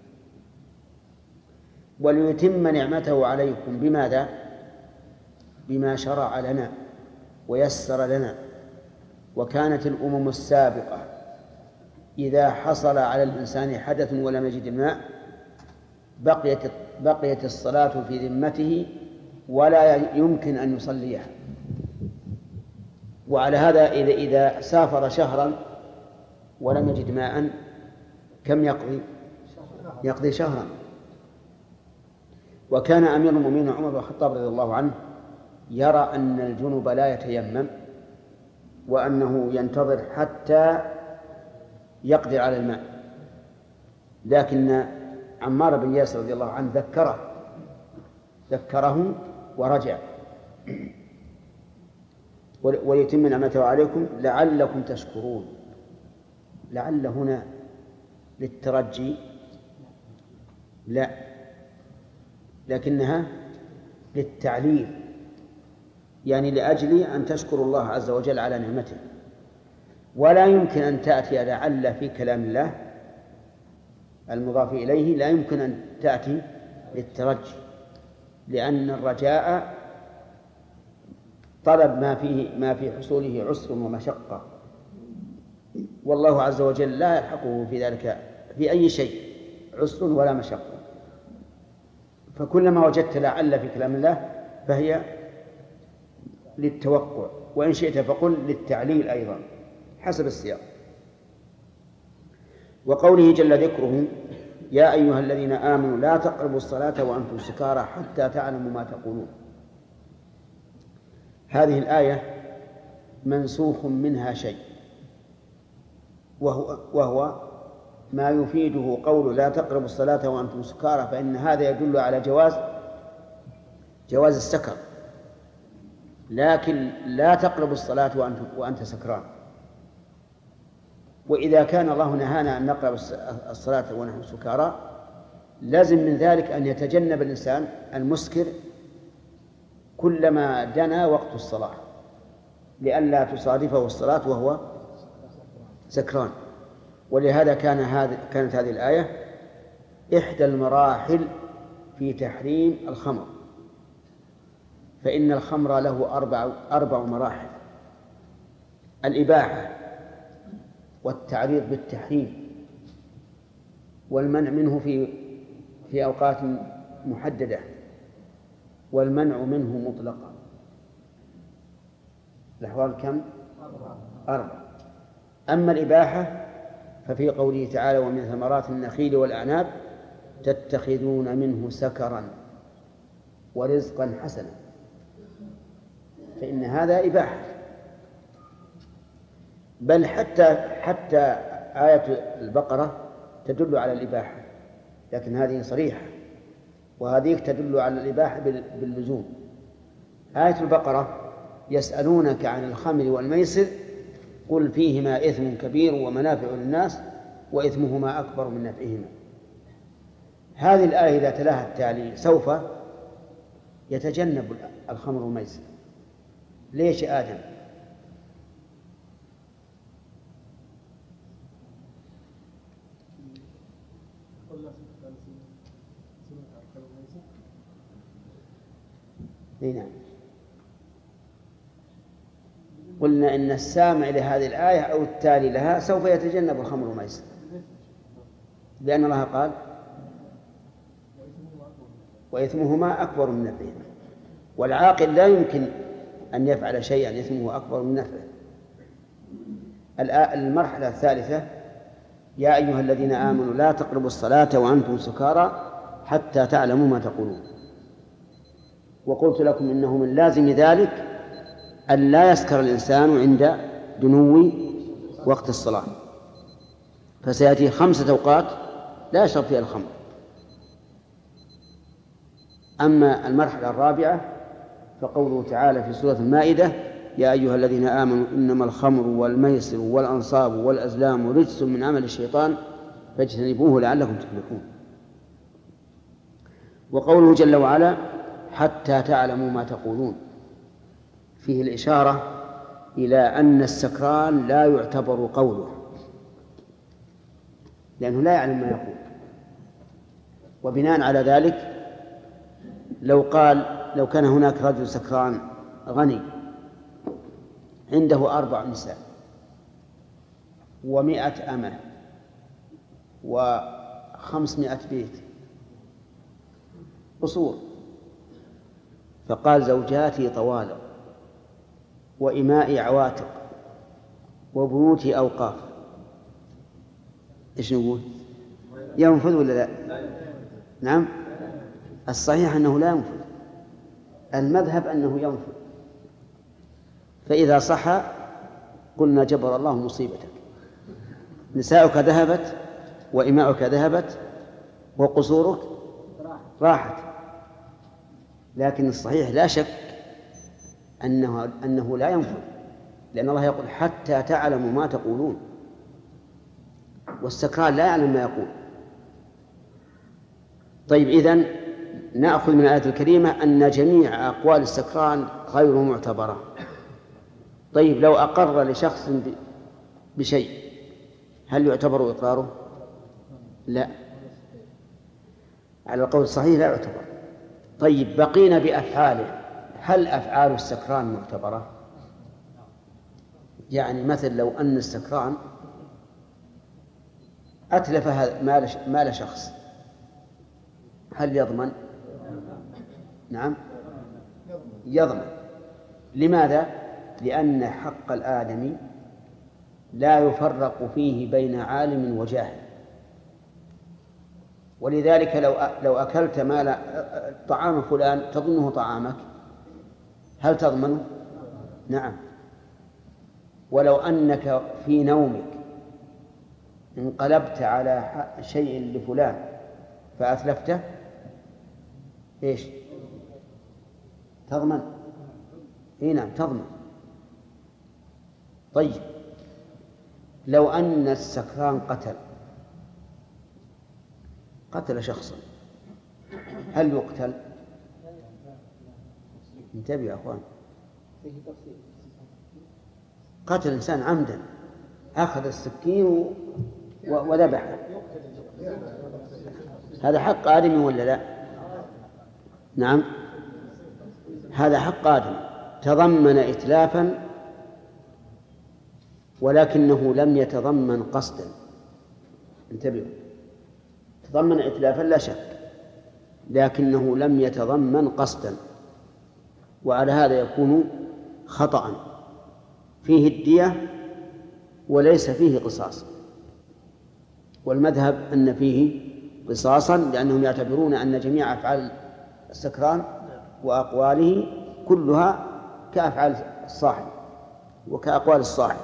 وليتم نعمته عليكم بماذا؟ بما شرع لنا ويسر لنا. وكانت الأمم السابقة إذا حصل على الإنسان حدث ولم يجد الماء بقيت الصلاة في ذمته ولا يمكن أن يصليها. وعلى هذا إذا سافر شهرا ولم يجد ماء كم يقضي؟ يقضي شهرا. وكان أمير المؤمنين عمر بن الخطاب رضي الله عنه يرى أن الجنب لا يتيمم وأنه ينتظر حتى يقدر على الماء، لكن عمار بن ياسر رضي الله عنه ذكره ورجع. وليتم نعمته عليكم لعلكم تشكرون. لعل هنا للترجي لا، لكنها للتعليل، يعني لأجل أن تشكروا الله عز وجل على نعمته. ولا يمكن أن تأتي لعل في كلام الله المضاف إليه، لا يمكن أن تأتي للترجي، لأن الرجاء طلب ما في حصوله عسر ومشقة، والله عز وجل لا يلحقه في ذلك في أي شيء عسر ولا مشقة. فكلما وجدت لعل في كلام الله فهي للتوقع، وإن شئت فقل للتعليل أيضا حسب السياق. وقوله جل ذكره: يا أيها الذين آمنوا لا تقربوا الصلاة وأنتم سكارى حتى تعلموا ما تقولون. هذه الآية منسوخ منها شيء، وهو ما يفيده قول لا تقربوا الصلاة وأنتم سكارى، فإن هذا يدل على جواز السكر، لكن لا تقربوا الصلاة وأنت سكران. وإذا كان الله نهانا أن نقرب الصلاة ونحن سكارى، لازم من ذلك أن يتجنب الإنسان المسكر كلما دنا وقت الصلاة، لئلا تصادفه الصلاة وهو سكران. ولهذا كانت هذه الآية إحدى المراحل في تحريم الخمر، فإن الخمر له أربع مراحل: الإباحة، والتعريض بالتحريم، والمنع منه في أوقات محددة، والمنع منه مطلقا. الأحوال كم؟ 4. أما الإباحة ففي قوله تعالى: ومن ثمرات النخيل والأعناب تتخذون منه سكرا ورزقا حسنا، فإن هذا إباحة. بل حتى آية البقرة تدل على الإباحة، لكن هذه صريحة، وهذه تدل على الإباحة باللزوم. آية البقرة: يسألونك عن الخمر والميسر قل فيهما إثم كبير ومنافع للناس وإثمهما أكبر من نفعهما. هذه الآية إذا تلاها التالي سوف يتجنب الخمر والميسر. ليش يا آدم؟ نعم، قلنا إن السامع لهذه الآية أو التالي لها سوف يتجنب الخمر والميسر، لأن الله قال: وإثمهما أكبر من نفعهما. والعاقل لا يمكن أن يفعل شيئا إثمه أكبر من نفعه. المرحلة الثالثة: يا أيها الذين آمنوا لا تقربوا الصلاة وأنتم سكارى حتى تعلموا ما تقولون. وقلت لكم إنه من لازم ذلك أن لا يسكر الإنسان عند دنو وقت الصلاة، فسيأتي 5 أوقات لا يشرب فيها الخمر. أما المرحلة الرابعة فقوله تعالى في سورة المائدة: يا أيها الذين آمنوا إنما الخمر والميسر والأنصاب والأزلام رجس من عمل الشيطان فاجتنبوه لعلكم تفلحون. وقوله جل وعلا: حتى تعلموا ما تقولون، فيه الإشارة إلى أن السكران لا يعتبر قوله، لأنه لا يعلم ما يقول. وبناء على ذلك لو كان هناك رجل سكران غني عنده 4 نساء و100 أمة و500 بيت قصور، فقال: زوجاتي طوالق وإمائي عواتق وبيوتي أوقاف، إيش نقول؟ ينفذ ولا لا؟ نعم، الصحيح أنه لا ينفذ، المذهب أنه ينفذ. فإذا صح قلنا: جبر الله مصيبتك، نساؤك ذهبت وإماؤك ذهبت وقصورك راحت. لكن الصحيح لا شك أنه لا ينفذ، لأن الله يقول: حتى تعلموا ما تقولون، والسكران لا يعلم ما يقول. طيب، إذن نأخذ من الآية الكريمة أن جميع أقوال السكران غير معتبرة. طيب، لو أقر لشخص بشيء هل يعتبر إقراره؟ لا، على القول الصحيح لا يعتبر. طيب، بقينا بأفعاله، هل أفعال السكران معتبرة؟ يعني مثل لو أن السكران أتلف مال شخص، هل يضمن؟ نعم، يضمن. لماذا؟ لأن حق الآدمي لا يفرق فيه بين عالم وجاهل، ولذلك لو أكلت مال طعام فلان تظنه طعامك، هل تضمنه؟ نعم. ولو أنك في نومك انقلبت على شيء لفلان فأتلفته، إيش؟ تضمن؟ إيه نعم تضمن. طيب لو أن السكران قتل شخصا، هل يقتل؟ انتبه يا أخوان، قتل إنسان عمدا، أخذ السكين وذبحه، هذا حق آدمي ولا لا؟ نعم، هذا حق آدمي تضمن إتلافا، ولكنه لم يتضمن قصدا. انتبهوا، تضمن إتلافا لا شك، لكنه لم يتضمن قصدا، وعلى هذا يكون خطأ، فيه الدية وليس فيه قصاص. والمذهب أن فيه قصاصا، لأنهم يعتبرون أن جميع أفعال السكران وأقواله كلها كأفعال الصاحب وكأقوال الصاحب،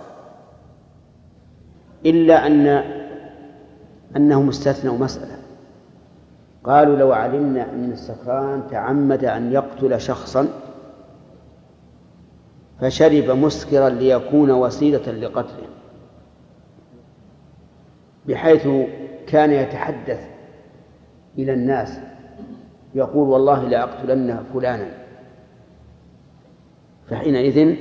إلا أنهم استثنوا مسألة، قالوا لو علمنا أن السكران تعمد أن يقتل شخصا فشرب مسكرا ليكون وسيلة لقتله، بحيث كان يتحدث إلى الناس يقول والله لأقتلن فلانا، فحينئذ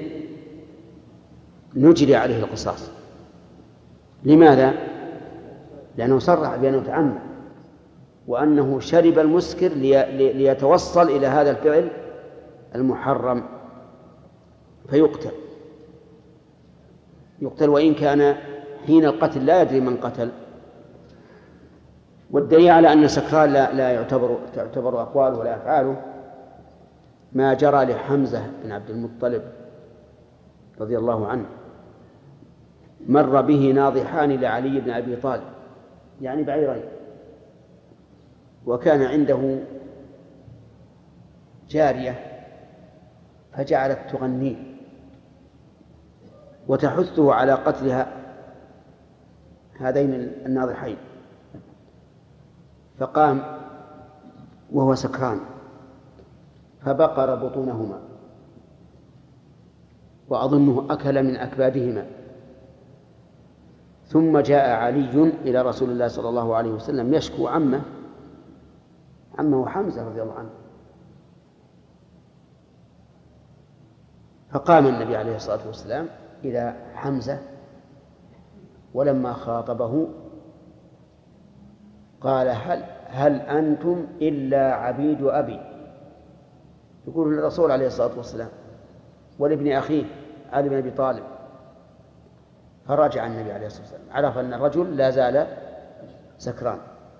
نجري عليه القصاص. لماذا؟ لأنه صرح بأنه تعمد، وأنه شرب المسكر ليتوصل إلى هذا الفعل المحرم، فيقتل وإن كان حين القتل لا يدري من قتل. والدليل على أن السكران لا تعتبر أقواله ولا أفعاله ما جرى لحمزة بن عبد المطلب رضي الله عنه، مر به ناضحان لعلي بن أبي طالب، يعني بعيرين، وكان عنده جارية فجعلت تغنيه وتحثه على قتل هذين الناضحين، فقام وهو سكران فبقر بطونهما، وأظنه أكل من أكبادهما، ثم جاء علي إلى رسول الله صلى الله عليه وسلم يشكو عمه حمزة رضي الله عنه، فقام النبي عليه الصلاة والسلام إلى حمزة ولما خاطبه قال هل أنتم إلا عبيد أبي، يقول الرسول عليه الصلاة والسلام ولابن أخيه علي بن أبي طالب. فرجع النبي عليه الصلاة والسلام، عرف أن الرجل لا زال سكران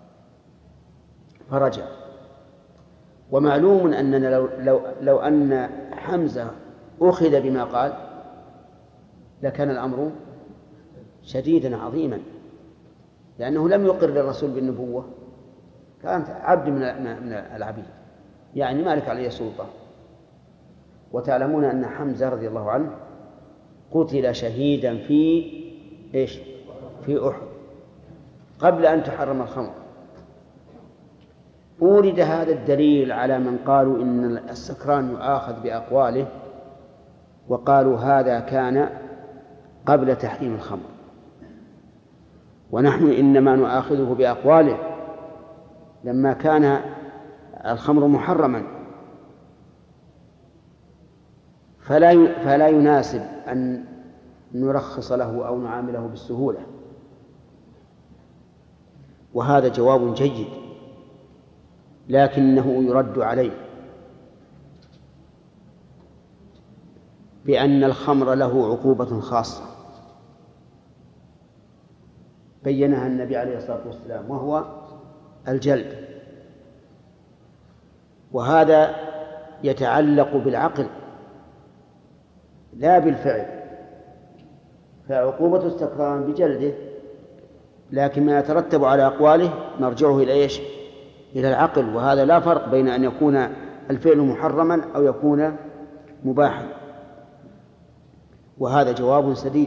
فرجع. ومعلوم أننا لو أن حمزة أخذ بما قال لكان الأمر شديدا عظيما، لأنه لم يقر للرسول بالنبوة، كانت عبد من العبيد، يعني مالك عليه السلطة. وتعلمون أن حمزة رضي الله عنه قتل شهيدا في أحد قبل أن تحرم الخمر. أورد هذا الدليل على من قالوا إن السكران يؤاخذ بأقواله، وقالوا هذا كان قبل تحريم الخمر، ونحن إنما نؤاخذه بأقواله لما كان الخمر محرما، فلا يناسب أن نرخص له أو نعامله بالسهولة. وهذا جواب جيد، لكنه يرد عليه بأن الخمر له عقوبة خاصة بينها النبي عليه الصلاة والسلام، وهو الجلد. وهذا يتعلق بالعقل لا بالفعل، فعقوبة السكران بجلده، لكن ما يترتب على أقواله مرجعه إلى إيش؟ إلى العقل. وهذا لا فرق بين أن يكون الفعل محرما أو يكون مباحا، وهذا جواب سديد.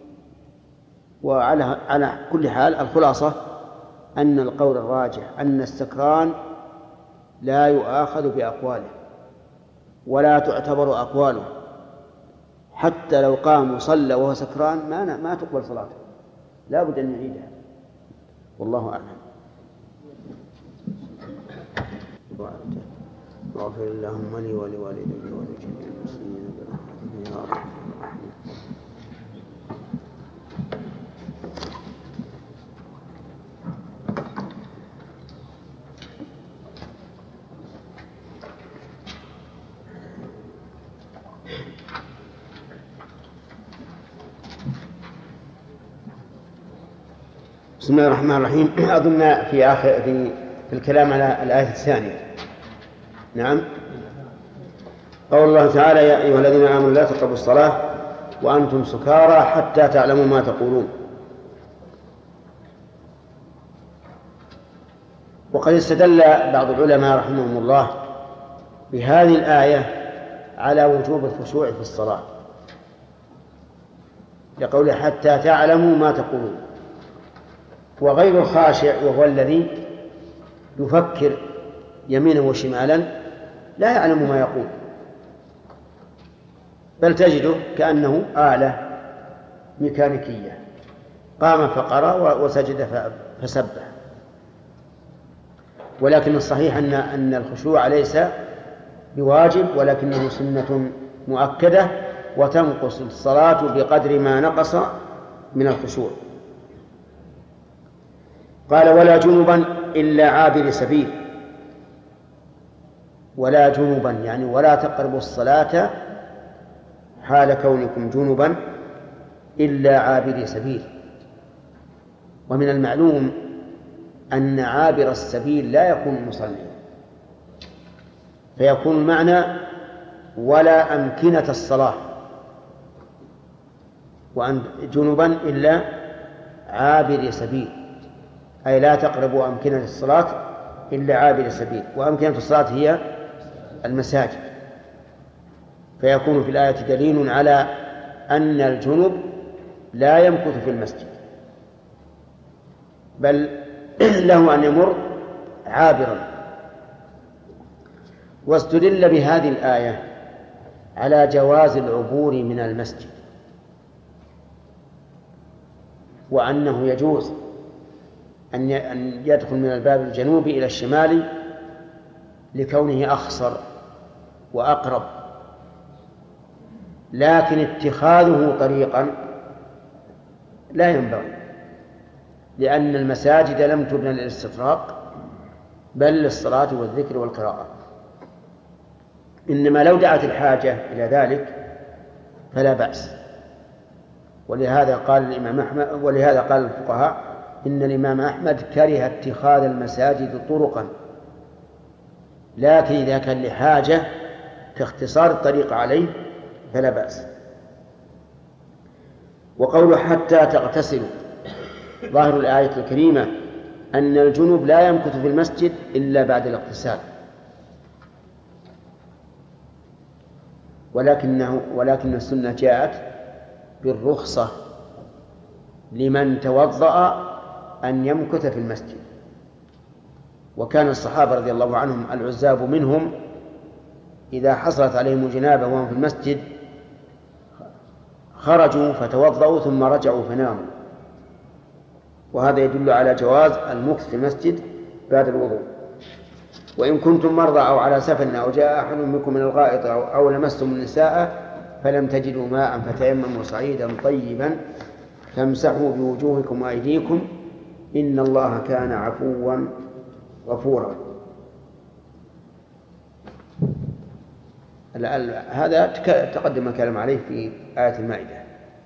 وعلى كل حال الخلاصة أن القول الراجح أن السكران لا يؤاخذ بأقواله ولا تعتبر أقواله، حتى لو قام وصلى وهو سكران ما تقبل صلاته، لا بد أن يعيدها، والله أعلم. واغفر اللهم لي ولوالدي ولجميع المسلمين برحمتك يا أرحم الراحمين. بسم الله الرحمن الرحيم. أظن في الكلام على الآية الثانية. نعم. قول الله تعالى: يا أيها الذين آمنوا لا تقربوا الصلاة وأنتم سكارى حتى تعلموا ما تقولون. وقد استدل بعض العلماء رحمهم الله بهذه الآية على وجوب الخشوع في الصلاة، لقوله حتى تعلموا ما تقولون. وغير الخاشع وهو الذي يفكر يمينا وشمالا لا يعلم ما يقول، بل كأنه آلة ميكانيكية، قام فقرأ وسجد فسبح. ولكن الصحيح أن الخشوع ليس بواجب، ولكنه سنة مؤكدة، وتنقص الصلاة بقدر ما نقص من الخشوع. قال: ولا جنبا إلا عابر سبيل. ولا جنبا يعني ولا تقربوا الصلاة حال كونكم جنبا إلا عابر سبيل. ومن المعلوم أن عابر السبيل لا يكون مصليا، فيكون المعنى ولا أمكنة الصلاة، وأن جنبا إلا عابر سبيل، أي لا تقربوا أمكنة الصلاة إلا عابر سبيل. وأمكنة الصلاة هي المساجد، فيكون في الآية دليل على أن الجنب لا يمكث في المسجد، بل له أن يمر عابرا. واستدل بهذه الآية على جواز العبور من المسجد، وأنه يجوز أن يدخل من الباب الجنوبي إلى الشمالي لكونه أخصر وأقرب، لكن اتخاذه طريقا لا ينبغي، لأن المساجد لم تبنى للاستطراق بل للصلاة والذكر والقراءة. إنما لو دعت الحاجة إلى ذلك فلا بأس. ولهذا قال الفقهاء إن الإمام أحمد كره اتخاذ المساجد طرقا، لكن إذا كان لحاجة كاختصار الطريق عليه فلا بأس. وقوله حتى تغتسلوا، ظاهر الآية الكريمة أن الجنوب لا يمكث في المسجد إلا بعد الاغتسال، ولكن السنة جاءت بالرخصة لمن توضأ أن يمكث في المسجد. وكان الصحابة رضي الله عنهم العزاب منهم إذا حصلت عليهم الجنابة وهم في المسجد خرجوا فتوضأوا ثم رجعوا فناموا، وهذا يدل على جواز المكث في المسجد بعد الوضوء. وإن كنتم مرضى أو على سفر أو جاء أحد منكم من الغائط أو لمستم النساء فلم تجدوا ماء فتيمموا صعيدا طيبا فامسحوا بوجوهكم وأيديكم إن الله كان عفوا غفورا. هذا تقدم الكلام عليه في آية المائدة.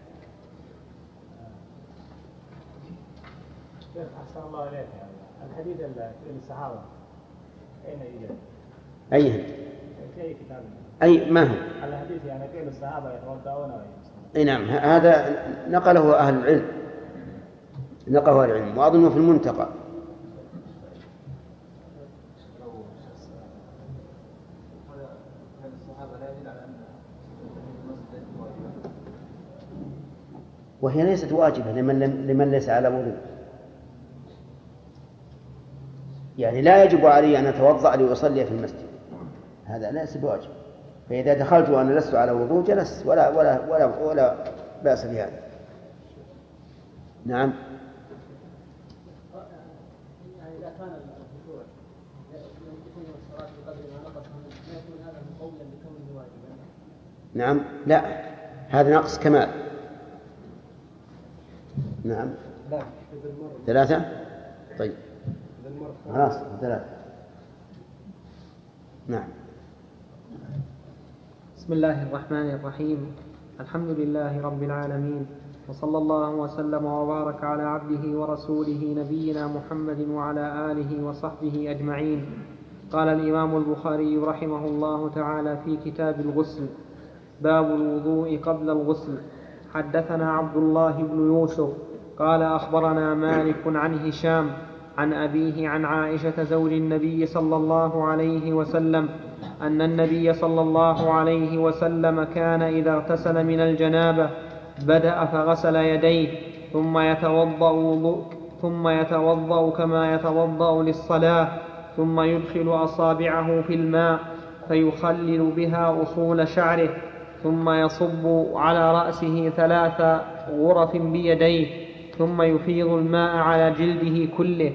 أحسن الله إليك. الحديث في الصحابة أين يوجد؟ أين؟ في أي كتاب؟ أي ما هو؟ الحديث يعني فعل الصحابة يتوضؤون أي نعم، هذا نقله أهل العلم، نقله أهل العلم، وأظنه في المنتقى. وهي ليست واجبة لمن ليس على وضوء، يعني لا يجب علي أن أتوضأ لأصلي في المسجد، هذا ليس بواجب. فإذا دخلت وأنا لست على وضوء جلست ولا بأس بهذا. نعم. يعني إذا كان الخشوع يكون الصلاة بقدر ما نقص ما يكون هذا مقولا بكونه واجبا. نعم، لا، هذا نقص كمال. نعم. 3. طيب خلاص 3. نعم. بسم الله الرحمن الرحيم. الحمد لله رب العالمين، وصلى الله وسلم وبارك على عبده ورسوله نبينا محمد وعلى آله وصحبه أجمعين. قال الإمام البخاري رحمه الله تعالى في كتاب الغسل: باب الوضوء قبل الغسل. حدثنا عبد الله بن يوسف قال أخبرنا مالك عن هشام عن أبيه عن عائشة زوج النبي صلى الله عليه وسلم أن النبي صلى الله عليه وسلم كان إذا اغتسل من الجنابة بدأ فغسل يديه ثم يتوضأ كما يتوضأ للصلاة، ثم يدخل أصابعه في الماء فيخلل بها أصول شعره، ثم يصب على رأسه 3 غرف بيديه، ثم يفيض الماء على جلده كله.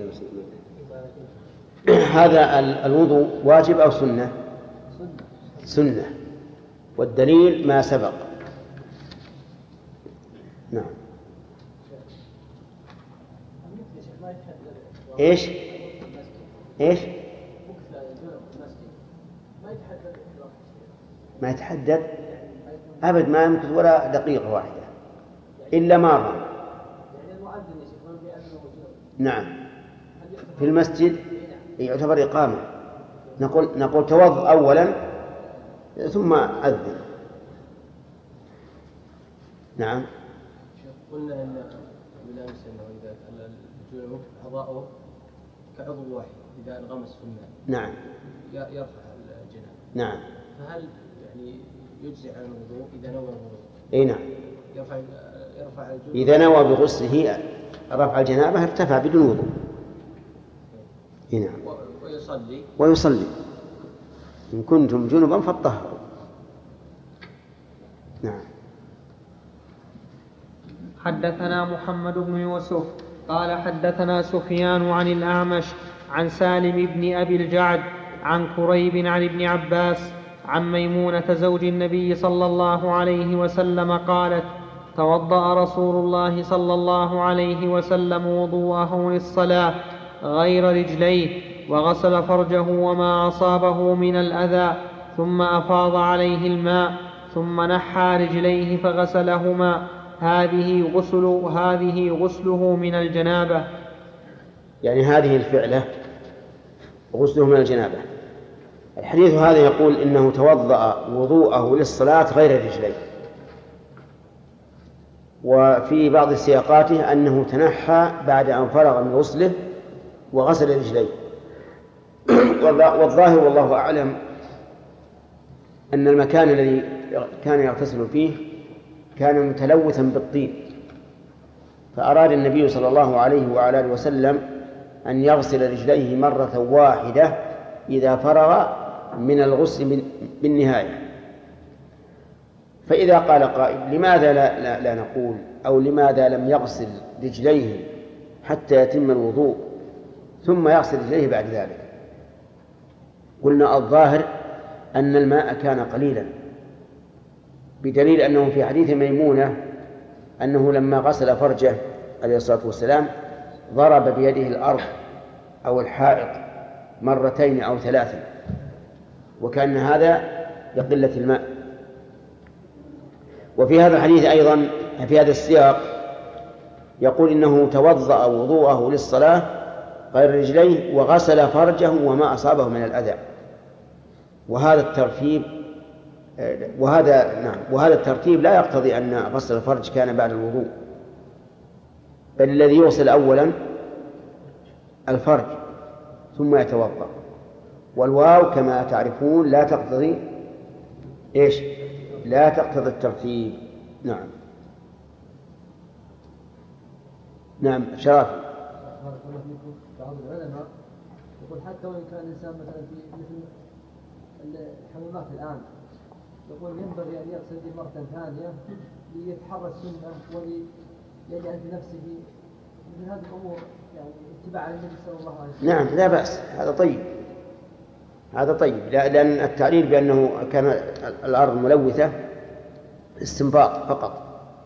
هذا الوضوء واجب أو سنة؟ سنة، والدليل ما سبق. نعم. إيش ما يتحدد أبد، ما يمكث ولا دقيقة واحدة إلا مرة. نعم، في المسجد يعتبر إقامة. نقول توضأ أولا ثم أذن. نعم. قلنا أن بالأمس أنه إذا الجنوب أعضاؤه كعضو واحد إذا انغمس في الماء نعم يرفع الجنابة. نعم. فهل يعني يجزي عن الوضوء إذا نوى الوضوء؟ أي نعم. يرفع الجنوب إذا نوى بغسله رفع الجنابة ارتفع بدون وضوء. نعم. ويصلي إن كنتم جنبا فاطهروا. نعم. حدثنا محمد بن يوسف قال حدثنا سفيان عن الأعمش عن سالم بن أبي الجعد عن كريب عن ابن عباس عن ميمونة زوج النبي صلى الله عليه وسلم قالت: توضأ رسول الله صلى الله عليه وسلم وضوءه للصلاة غير رجليه، وغسل فرجه وما أصابه من الأذى، ثم أفاض عليه الماء، ثم نحى رجليه فغسلهما. هذه غسله من الجنابة. يعني هذه الفعلة غسله من الجنابة. الحديث هذا يقول إنه توضأ وضوءه للصلاة غير رجليه، وفي بعض سياقاته أنه تنحى بعد أن فرغ من غسله وغسل رجليه. والظاهر والله أعلم أن المكان الذي كان يغتسل فيه كان متلوثا بالطين، فأراد النبي صلى الله عليه وعلى آله وسلم أن يغسل رجليه مرة واحدة إذا فرغ من الغسل بالنهاية. فإذا قال قائل: لماذا لا نقول أو لماذا لم يغسل رجليه حتى يتم الوضوء ثم يغسل رجليه بعد ذلك؟ قلنا الظاهر أن الماء كان قليلا، بدليل أنه في حديث ميمونة أنه لما غسل فرجه عليه الصلاة والسلام ضرب بيده الأرض أو الحائط 2 أو 3، وكان هذا لقلة الماء. وفي هذا الحديث أيضا في هذا السياق يقول إنه توضأ وضوءه للصلاة غير رجليه وغسل فرجه وما أصابه من الأذى. وهذا الترتيب لا يقتضي أن غسل الفرج كان بعد الوضوء، بل الذي يغسل أولا الفرج ثم يتوضأ. والواو كما تعرفون لا تقتضي إيش؟ لا تقتضي الترتيب. نعم. نعم شرافي. بعض العلماء يقول حتى وإن كان الإنسان مثلا في مثل الحمامات الآن، يقول ينبغي أن يغسل به مرة ثانية ليتحرى السنة وليجعل في نفسه من هذه الأمور يعني اتباعا للنبي صلى الله عليه وسلم. نعم لا بأس، هذا طيب، هذا طيب، لأن التعليل بأنه كان الأرض ملوثة استنباط فقط.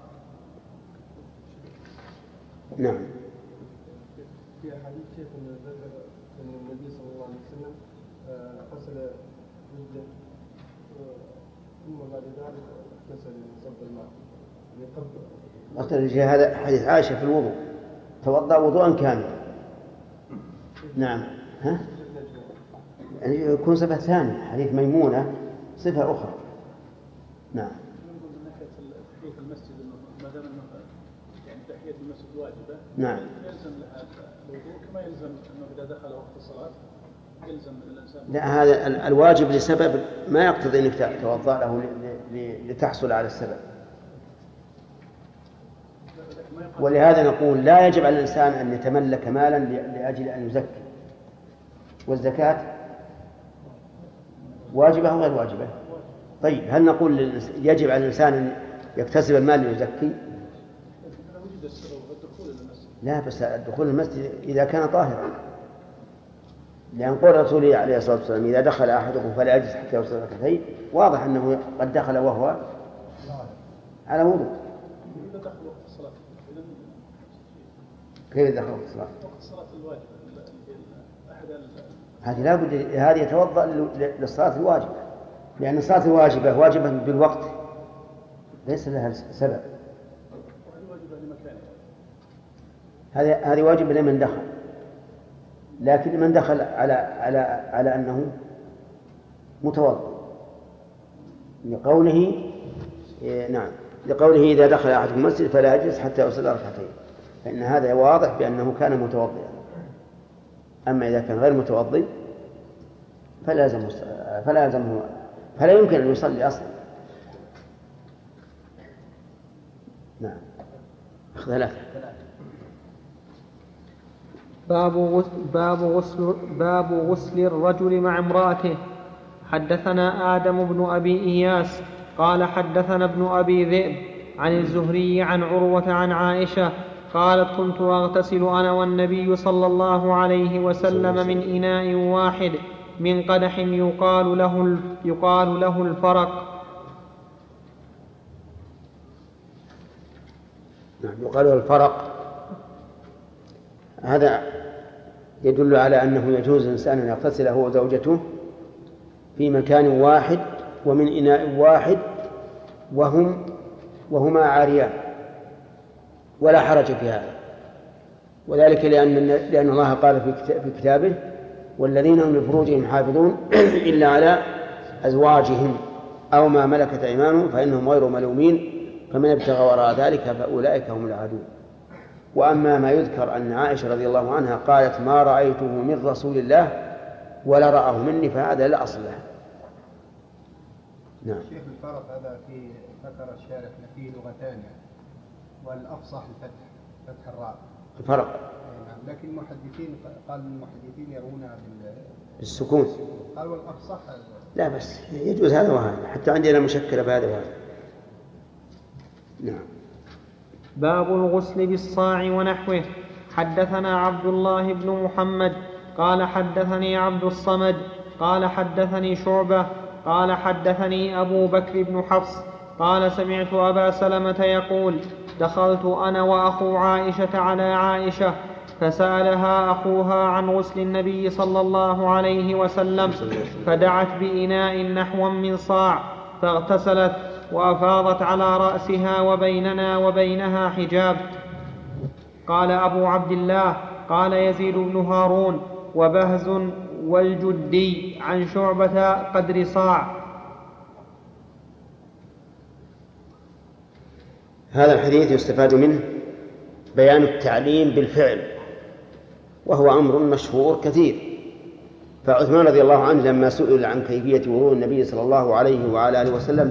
نعم. في حديث شيخ ذكر أن النبي صلى الله عليه وسلم غسل رجله ثم بعد ذلك اغتسل من صب الماء غسل رجله. هذا حديث عائشة في الوضوء، توضأ وضوءا كاملا. نعم. ها؟ يعني يكون صفة ثانية. حديث ميمونة صفة أخرى. نعم. من ناحية تحية المسجد ما دام يعني تحية المسجد واجبة، نعم. يلزم الوضوء كما يلزم أنه إذا دخل وقت الصلاة يلزم الإنسان. لا، هذا الواجب لسبب ما يقتضي أنك تتوضأ له لتحصل على السبب. ولهذا نقول لا يجب على الإنسان أن يتملك مالا لأجل أن يزكي. والزكاة واجبة أو غير واجبة؟ طيب هل نقول يجب على الإنسان أن يكتسب المال ليزكي؟ لا، بس الدخول المسجد إذا كان طاهرا، لأن قول الرسول عليه الصلاة والسلام إذا دخل أحدكم فلا يجلس حتى يوصل ركعتين، واضح أنه قد دخل وهو على وضوء. كيف دخل وقت الصلاة؟ وقت الصلاة الواجبة هذه لا بد، هذه يتوضأ للصلاة الواجبة، لأن الصلاة الواجبة واجبة بالوقت ليس لها سبب. هذه واجبة لمن دخل، لكن من دخل على أنه متوضأ لقوله نعم، لقوله إذا دخل أحدكم المسجد فلا يجلس حتى يصلي ركعتين، فإن هذا واضح بأنه كان متوضئا. أما إذا كان غير متوضئ فلا يمكن أن يصلي أصلا. نعم. ثلاثة. باب غسل الرجل مع امرأته. حدثنا آدم بن أبي إياس قال حدثنا ابن أبي ذئب عن الزهري عن عروة عن عائشة قالت كنت أغتسل أنا والنبي صلى الله عليه وسلم من إناء واحد من قدح يقال له الفرق. نعم، يقال له الفرق. هذا يدل على أنه يجوز الإنسان أن يغتسل هو وزوجته في مكان واحد ومن إناء واحد وهما عاريان، ولا حرج في هذا. وذلك لأن الله قال في كتابه والذين هم لفروجهم حافظون إلا على أزواجهم أو ما ملكت أيمانهم فإنهم غير ملومين فمن ابتغى وراء ذلك فأولئك هم العادون. وأما ما يذكر أن عائشة رضي الله عنها قالت ما رأيته من رسول الله ولا رآه مني فهذا لا أصل له. نعم. شيخ الفرق هذا في ذكر الشارح فيه لغتان، والأفصح فتح الراء الفرق. لكن المحدثين قال المحدثين يرونها بالسكون. قال والأفصح لا بس يجوز هذا وهذا، حتى عندنا مشكلة بهذا وهذا. نعم. باب الغسل بالصاع ونحوه. حدثنا عبد الله بن محمد قال حدثني عبد الصمد قال حدثني شعبة قال حدثني أبو بكر بن حفص قال سمعت أبا سلمة يقول دخلت أنا وأخو عائشة على عائشة فسألها أخوها عن غسل النبي صلى الله عليه وسلم فدعت بإناء نحو من صاع فاغتسلت وأفاضت على رأسها وبيننا وبينها حجاب. قال أبو عبد الله قال يزيد بن هارون والجدي عن شعبة قدر صاع. هذا الحديث يستفاد منه بيان التعليم بالفعل، وهو أمر مشهور كثير. فعثمان رضي الله عنه لما سئل عن كيفية وضوء النبي صلى الله عليه وعلى آله وسلم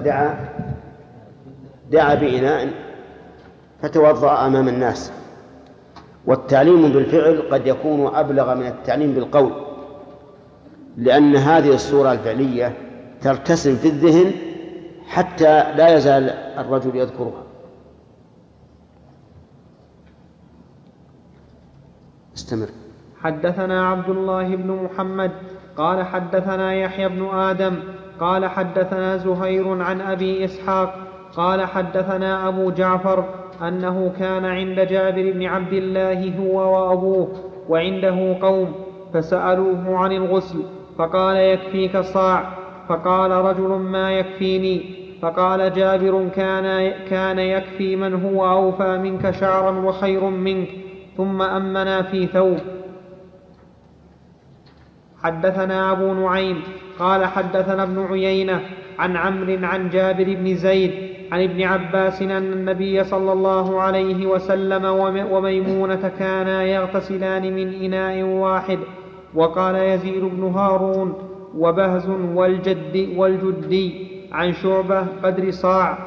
دعا بإناء فتوضأ أمام الناس. والتعليم بالفعل قد يكون أبلغ من التعليم بالقول، لأن هذه الصورة الفعلية ترتسم في الذهن حتى لا يزال الرجل يذكرها. استمر. حدثنا عبد الله بن محمد قال حدثنا يحيى بن آدم قال حدثنا زهير عن أبي إسحاق قال حدثنا أبو جعفر أنه كان عند جابر بن عبد الله هو وأبوه وعنده قوم فسألوه عن الغسل فقال يكفيك صاع، فقال رجل ما يكفيني، فقال جابر كان يكفي من هو أوفى منك شعرا وخير منك، ثم أمنا في ثوب. حدثنا أبو نعيم قال حدثنا ابن عيينة عن عمرو عن جابر بن زيد عن ابن عباس أن النبي صلى الله عليه وسلم وميمونة كانا يغتسلان من إناء واحد. وقال يزيد بن هارون وبهز والجدي عن شعبة قدر صاع.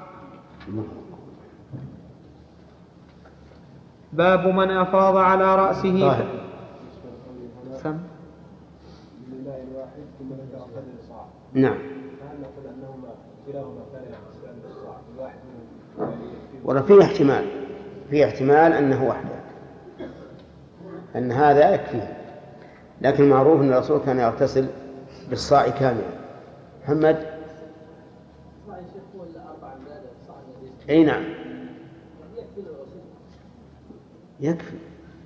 باب من أفاض على رأسه نعم. وفيه احتمال أنه وحده، أن هذا يكفيه، لكن معروف أن الرسول كان يغتسل بالصاع كاملا. محمد. أي نعم يكفي،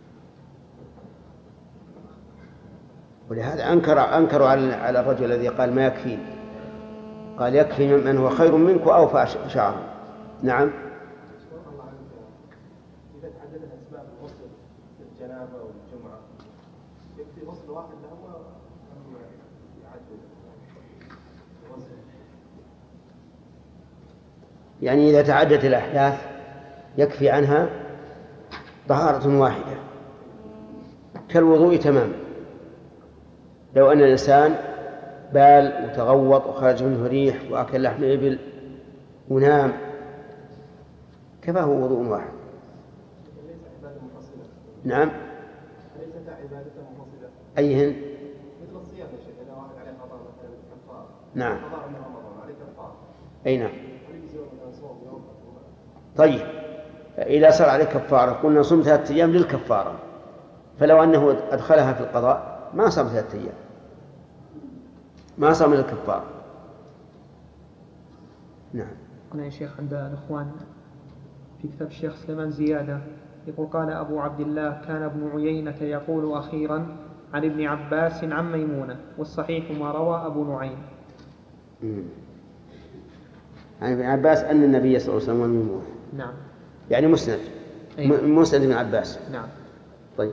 ولهذا أنكروا على الرجل الذي قال ما يكفي، قال يكفي من هو خير منك وأوفى شعرا. نعم. إذا تعددت أسباب الغسل الجنابة والجمعة يكفي غسل واحد له يعني إذا تعدت الأحداث يكفي عنها طهارة واحدة كالوضوء تماما. لو أن الإنسان بال وتغوط وخرج منه ريح وأكل لحم إبل ونام كفاه وضوء واحد. نعم. أيهن؟ مثل الصيام يا شيخ، إذا واحد عليه قضاء مثلا كفارة. نعم. قضاء من رمضان عليه كفارة. أي نعم. طيب إذا صار عليه كفارة قلنا صم 3 أيام للكفارة، فلو أنه أدخلها في القضاء ما صام 3 أيام، ما صام للكفارة. نعم. هنا يا شيخ عند الإخوان في كتاب الشيخ سليمان زيادة يقول قال أبو عبد الله كان ابن عيينة يقول أخيرا عن ابن عباس عن ميمونة، والصحيح ما روى أبو نعيم. عن ابن عباس أن النبي صلى الله عليه وسلم وميمونة. نعم. يعني مسند. مسند ابن عباس. نعم. طيب.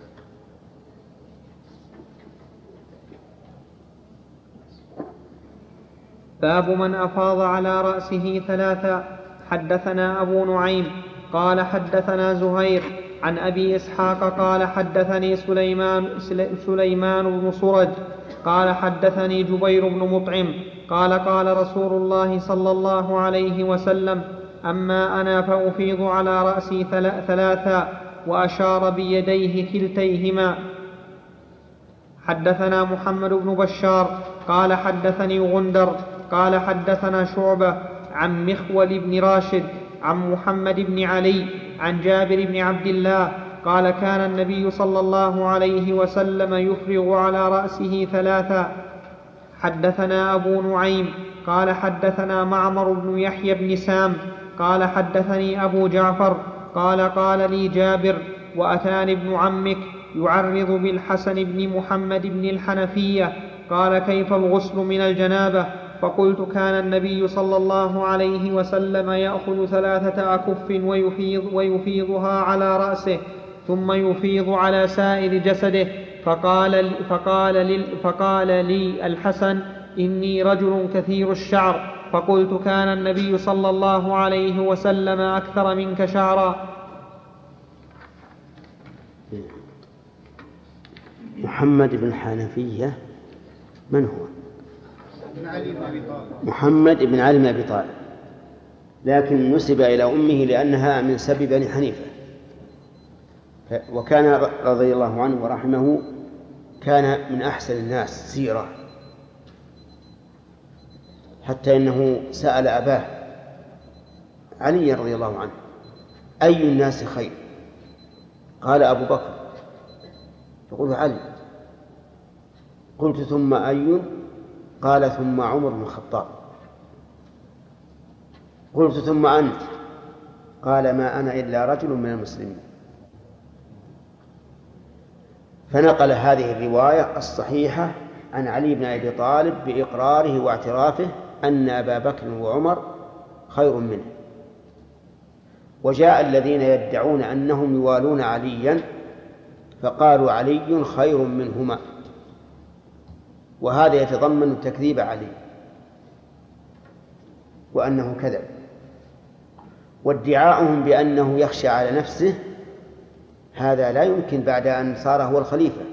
باب من أفاض على رأسه 3. حدثنا أبو نعيم قال حدثنا زهير عن أبي إسحاق قال حدثني سليمان بن سرج قال حدثني جبير بن مطعم قال قال رسول الله صلى الله عليه وسلم أما أنا فأفيض على رأسي 3 وأشار بيديه كلتيهما. حدثنا محمد بن بشار قال حدثني غندر قال حدثنا شعبة عن مخول بن راشد عن محمد بن علي عن جابر بن عبد الله قال كان النبي صلى الله عليه وسلم يفرغ على رأسه 3. حدثنا أبو نعيم قال حدثنا معمر بن يحيى بن سام قال حدثني أبو جعفر قال لي جابر وأتاني ابن عمك يعرض بالحسن بن محمد بن الحنفية قال كيف الغسل من الجنابة؟ فقلت كان النبي صلى الله عليه وسلم يأخذ 3 أكف ويفيضها على رأسه ثم يفيض على سائر جسده فقال لي الحسن: إني رجل كثير الشعر. فقلت: كان النبي صلى الله عليه وسلم أكثر منك شعرا. محمد بن حنفية من هو؟ محمد بن علي بن أبي طالب، لكن نسب إلى أمه لأنها من سبي بني حنيفة. وكان رضي الله عنه ورحمه كان من أحسن الناس سيرة، حتى إنه سأل أباه علي رضي الله عنه: أي الناس خير؟ قال: أبو بكر. يقول: علي. قلت: ثم أي؟ قال: ثم عمر بن الخطاب. قلت: ثم أنت؟ قال: ما أنا إلا رجل من المسلمين. فنقل هذه الرواية الصحيحة عن علي بن أبي طالب بإقراره واعترافه أن أبا بكر وعمر خير منه. وجاء الذين يدعون أنهم يوالون عليا فقالوا: علي خير منهما، وهذا يتضمن تكذيب علي وأنه كذب، وادعاؤهم بأنه يخشى على نفسه هذا لا يمكن بعد أن صار هو الخليفة.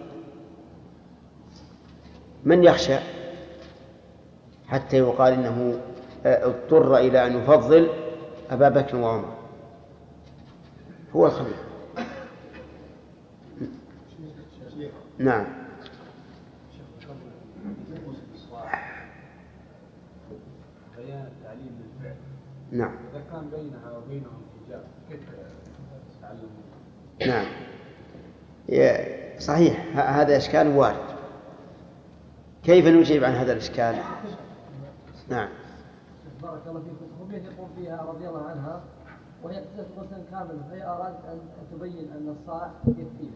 من يخشى حتى يقال إنه اضطر إلى أن يفضل أبا بكر وعمر؟ هو الخليفة. نعم. بيان التعليم بالفعل. نعم. إذا كان بينها وبينهم حجاب كيف يتعلمون؟ نعم صحيح، هذا إشكال وارد. كيف نجيب عن هذا الإشكال؟ نعم. بارك الله فيكم. هم يثقون فيها رضي الله عنها وهي تغتسل غسلا كاملا، فهي أراد أن تبين أن الصاع يكفيه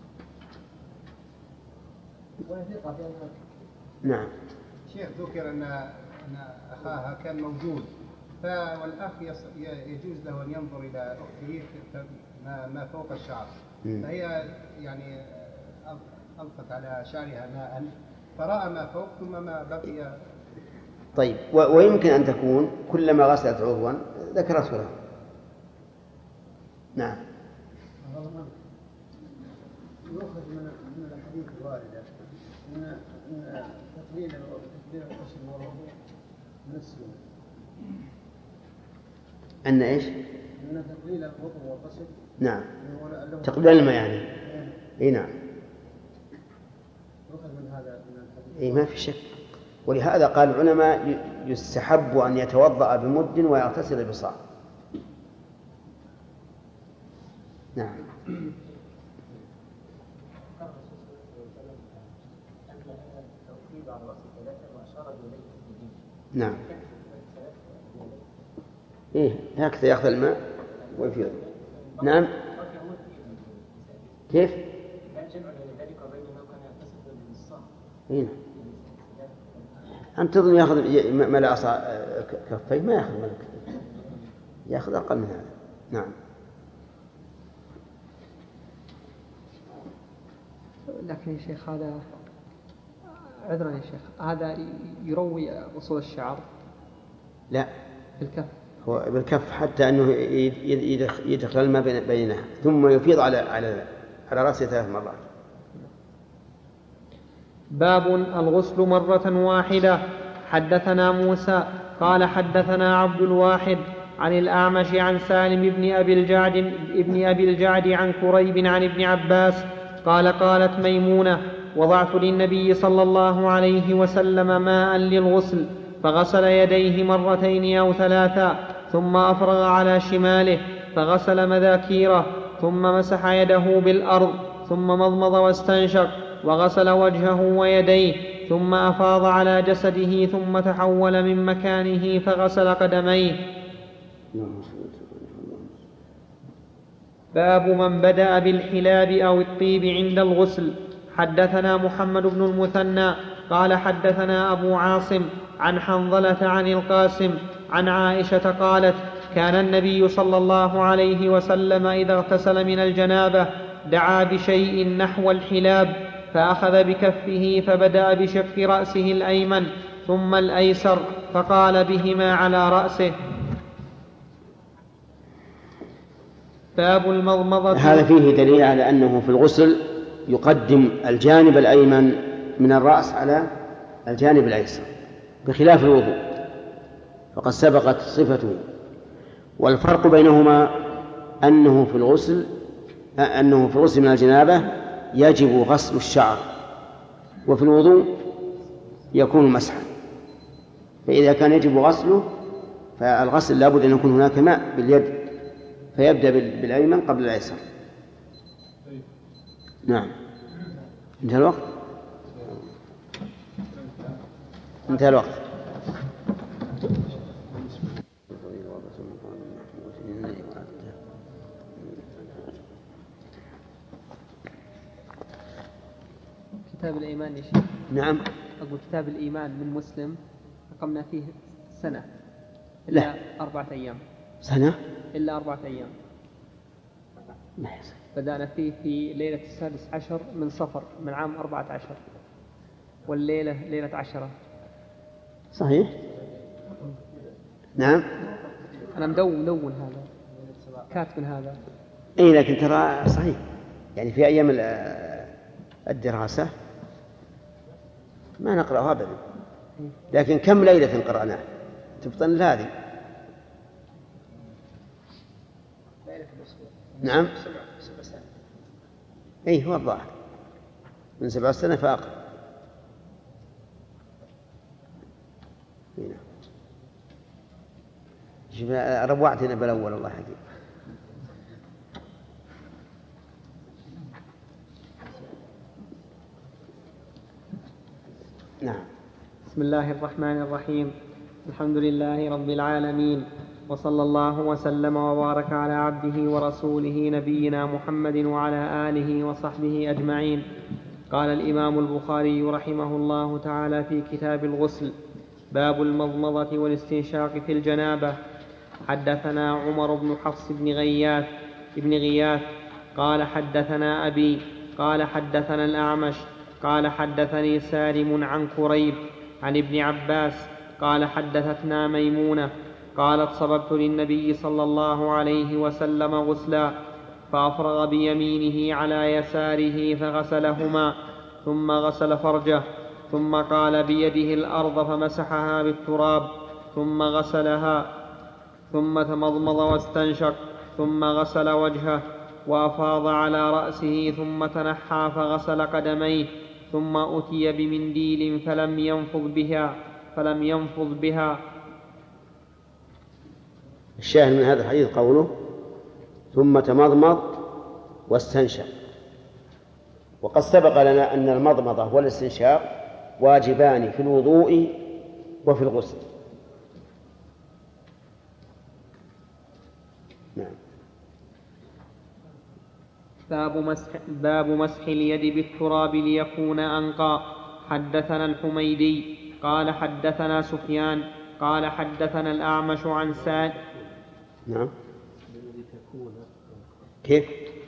وهي ثقة في أن. نعم. شيخ، ذكر أن أخاها كان موجود، والأخ يجوز له أن ينظر إلى أخته ما فوق الشعر، فهي يعني ألقت على شعرها ماء فرأى ما فوق ثم ما بقي. طيب، ويمكن أن تكون كلما غسلت عضوا ذكرته له. نعم. يؤخذ من الحديث الواردة أن تقليل القشر والوضوء من السنة. أن إيش؟ أن تقليل الوضوء والقشر. نعم. تقليل الماء يعني. إيه نعم. يؤخذ من هذا من الحديث. إيه ما في شك. ولهذا قال العلماء يستحب أن يتوضأ بمد ويغتسل بصاع. نعم. نعم. إيه هكذا يأخذ الماء ويفيض. نعم. كيف؟ إيه. أنت تظن يأخذ ملأ كفيه؟ ما يأخذ ملأ كفيه، يأخذ أقل من هذا. نعم. لكن يا شيخ هذا عذرا يا شيخ، هذا يروي أصول الشعر؟ لا، بالكف. هو بالكف حتى أنه يدخل الماء بينها ثم يفيض على رأسه 3 مرات. باب الغسل مرة واحدة. حدثنا موسى قال حدثنا عبد الواحد عن الأعمش عن سالم ابن أبي الجعد عن كريب عن ابن عباس قال قالت ميمونة: وضعت للنبي صلى الله عليه وسلم ماء للغسل فغسل يديه 2 أو 3 ثم أفرغ على شماله فغسل مذاكيره ثم مسح يده بالأرض ثم مضمض واستنشق وغسل وجهه ويديه ثم أفاض على جسده ثم تحول من مكانه فغسل قدميه. باب من بدأ بالحلاب أو الطيب عند الغسل. حدثنا محمد بن المثنى قال حدثنا أبو عاصم عن حنظلة عن القاسم عن عائشة قالت: كان النبي صلى الله عليه وسلم إذا اغتسل من الجنابة دعا بشيء نحو الحلاب فأخذ بكفه فبدأ بشق رأسه الأيمن ثم الأيسر فقال بهما على رأسه. باب المضمضة. هذا فيه دليل على أنه في الغسل يقدم الجانب الأيمن من الرأس على الجانب الأيسر بخلاف الوضوء، فقد سبقت صفته. والفرق بينهما أنه في الغسل من الجنابة يجب غسل الشعر، وفي الوضوء يكون مسحا. فإذا كان يجب غسله فالغسل لابد أن يكون هناك ماء باليد، فيبدأ بالأيمن قبل الأيسر. نعم. انتهى الوقت. كتاب الإيمان يا شيخ. نعم. أقول كتاب الإيمان من مسلم أقمنا فيه سنة إلا لا. 4 أيام. سنة إلا 4 أيام. ما يصير. بدأنا فيه في ليلة 16 من صفر من عام 14، والليلة ليلة 10. صحيح. نعم. أنا مدون هذا، كاتب هذا. إيه لكن ترى صحيح، يعني في أيام الدراسة ما نقرأها أبدا، لكن كم ليلة قرأناه تبطن هذه. نعم. 7 سنين. أي هو الظاهر من 7 سنة فأقل. شوف روعتنا بالأول الله حقيقة. نعم. بسم الله الرحمن الرحيم. الحمد لله رب العالمين، وصلى الله وسلم وبارك على عبده ورسوله نبينا محمد وعلى آله وصحبه أجمعين. قال الإمام البخاري رحمه الله تعالى في كتاب الغسل: باب المضمضة والاستنشاق في الجنابة. حدثنا عمر بن حفص بن غياث قال حدثنا أبي قال حدثنا الأعمش قال حدثني سالم عن كريب عن ابن عباس قال حدثتنا ميمونة قالت: صببت للنبي صلى الله عليه وسلم غسلا، فأفرغ بيمينه على يساره فغسلهما، ثم غسل فرجه، ثم قال بيده الأرض فمسحها بالتراب، ثم غسلها، ثم تمضمض واستنشق، ثم غسل وجهه وأفاض على رأسه، ثم تنحى فغسل قدميه، ثم أتي بمنديل فلم ينفض بها. الشاهد من هذا الحديث قوله: ثم تمضمض واستنشق. وقد سبق لنا أن المضمضة والاستنشاق واجبان في الوضوء وفي الغسل. نعم. باب مسح اليد بالتراب ليكون أنقى. حدثنا الحميدي قال حدثنا سفيان قال حدثنا الأعمش عن سعد. نعم. كيف؟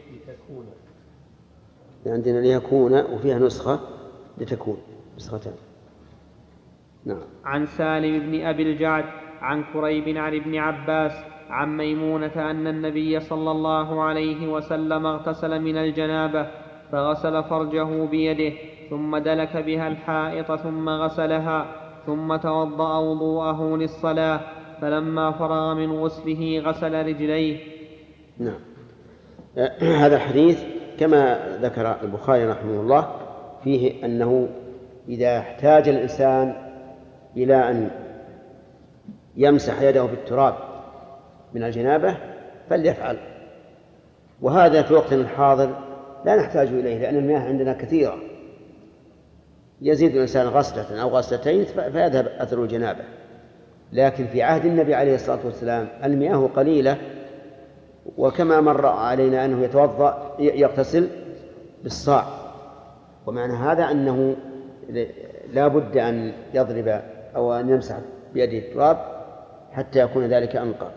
عندنا ليكون وفيها نسخة لتكون، نسختان. نعم. عن سالم بن أبي الجعد عن كريب عن ابن عباس عن ميمونة أن النبي صلى الله عليه وسلم اغتسل من الجنابة فغسل فرجه بيده، ثم دلك بها الحائط، ثم غسلها، ثم توضأ وضوءه للصلاة، فلما فرغ من غسله غسل رجليه. نعم. هذا الحديث كما ذكر البخاري رحمه الله فيه أنه إذا احتاج الإنسان إلى أن يمسح يده بالتراب من الجنابة فليفعل، وهذا في وقتنا الحاضر لا نحتاج إليه، لأن المياه عندنا كثيرة، يزيد الإنسان غسلة أو غسلتين فيذهب أثر الجنابة. لكن في عهد النبي عليه الصلاة والسلام المياه قليلة، وكما مر علينا أنه يغتسل بالصاع، ومعنى هذا أنه لا بد أن يضرب أو أن يمسح بيده التراب حتى يكون ذلك أنقى.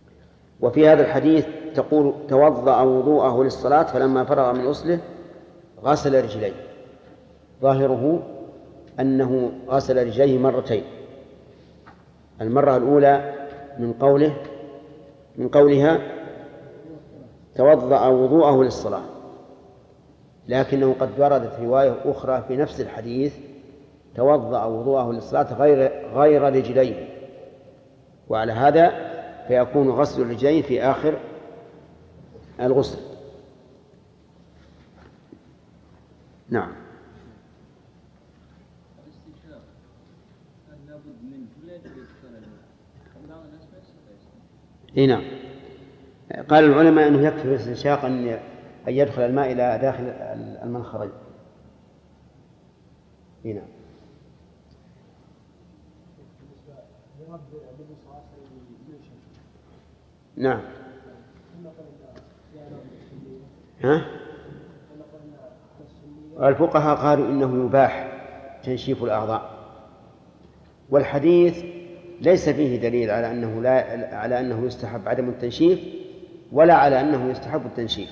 وفي هذا الحديث تقول: توضأ وضوءه للصلاة فلما فرغ من غسله غسل رجليه، ظاهره أنه غسل رجليه مرتين، المرة الأولى من قولها توضأ وضوءه للصلاة، لكنه قد وردت رواية أخرى في نفس الحديث توضأ وضوءه للصلاة غير رجليه، وعلى هذا فيكون غسل الرجلين في آخر الغسل. نعم. نعم. قال العلماء أنه يكفي في الاستنشاق أن يدخل الماء إلى داخل المنخرين. نعم. نعم. الفقهاء قالوا إنه يباح تنشيف الأعضاء، والحديث ليس فيه دليل على أنه يستحب عدم التنشيف ولا على أنه يستحب التنشيف،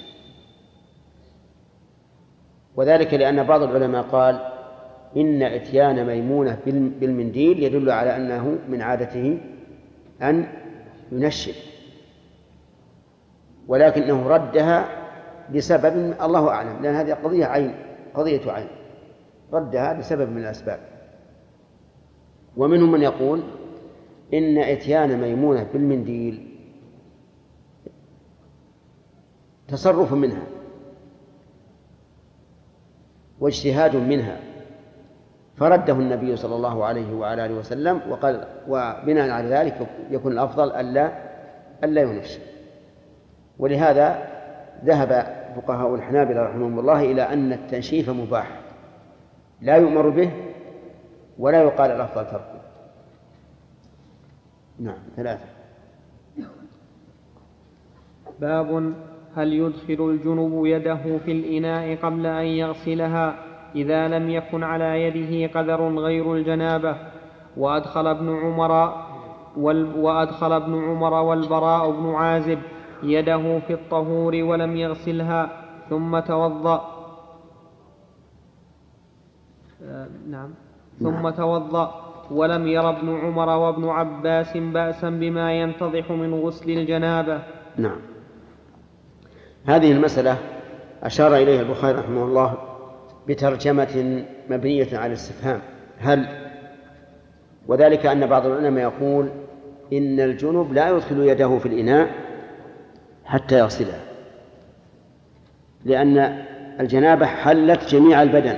وذلك لأن بعض العلماء قال إن إتيان ميمونة بالمنديل يدل على أنه من عادته أن ينشف، ولكنه ردها بسبب الله أعلم، لأن هذه قضية عين ردها بسبب من الأسباب. ومنهم من يقول إن إتيان ميمونة بالمنديل تصرف منها واجتهاد منها، فرده النبي صلى الله عليه وعلى آله وسلم، وقال وبناء على ذلك يكون الأفضل ألا ينشف. ولهذا ذهب فقهاء الحنابلة رحمهم الله إلى أن التنشيف مباح لا يؤمر به ولا يقال الأفضل تركه. نعم. 3. باب هل يدخل الجنب يده في الإناء قبل أن يغسلها إذا لم يكن على يده قدر غير الجنابة. وأدخل ابن عمر والبراء بن عازب يده في الطهور ولم يغسلها ثم توضأ ولم ير ابن عمر وابن عباس بأسا بما ينتضح من غسل الجنابة. نعم. هذه المسألة أشار إليها البخاري رحمه الله بترجمة مبنية على الاستفهام هل، وذلك أن بعض العلماء يقول إن الجنب لا يدخل يده في الإناء حتى يغسلها، لأن الجنابة حلت جميع البدن،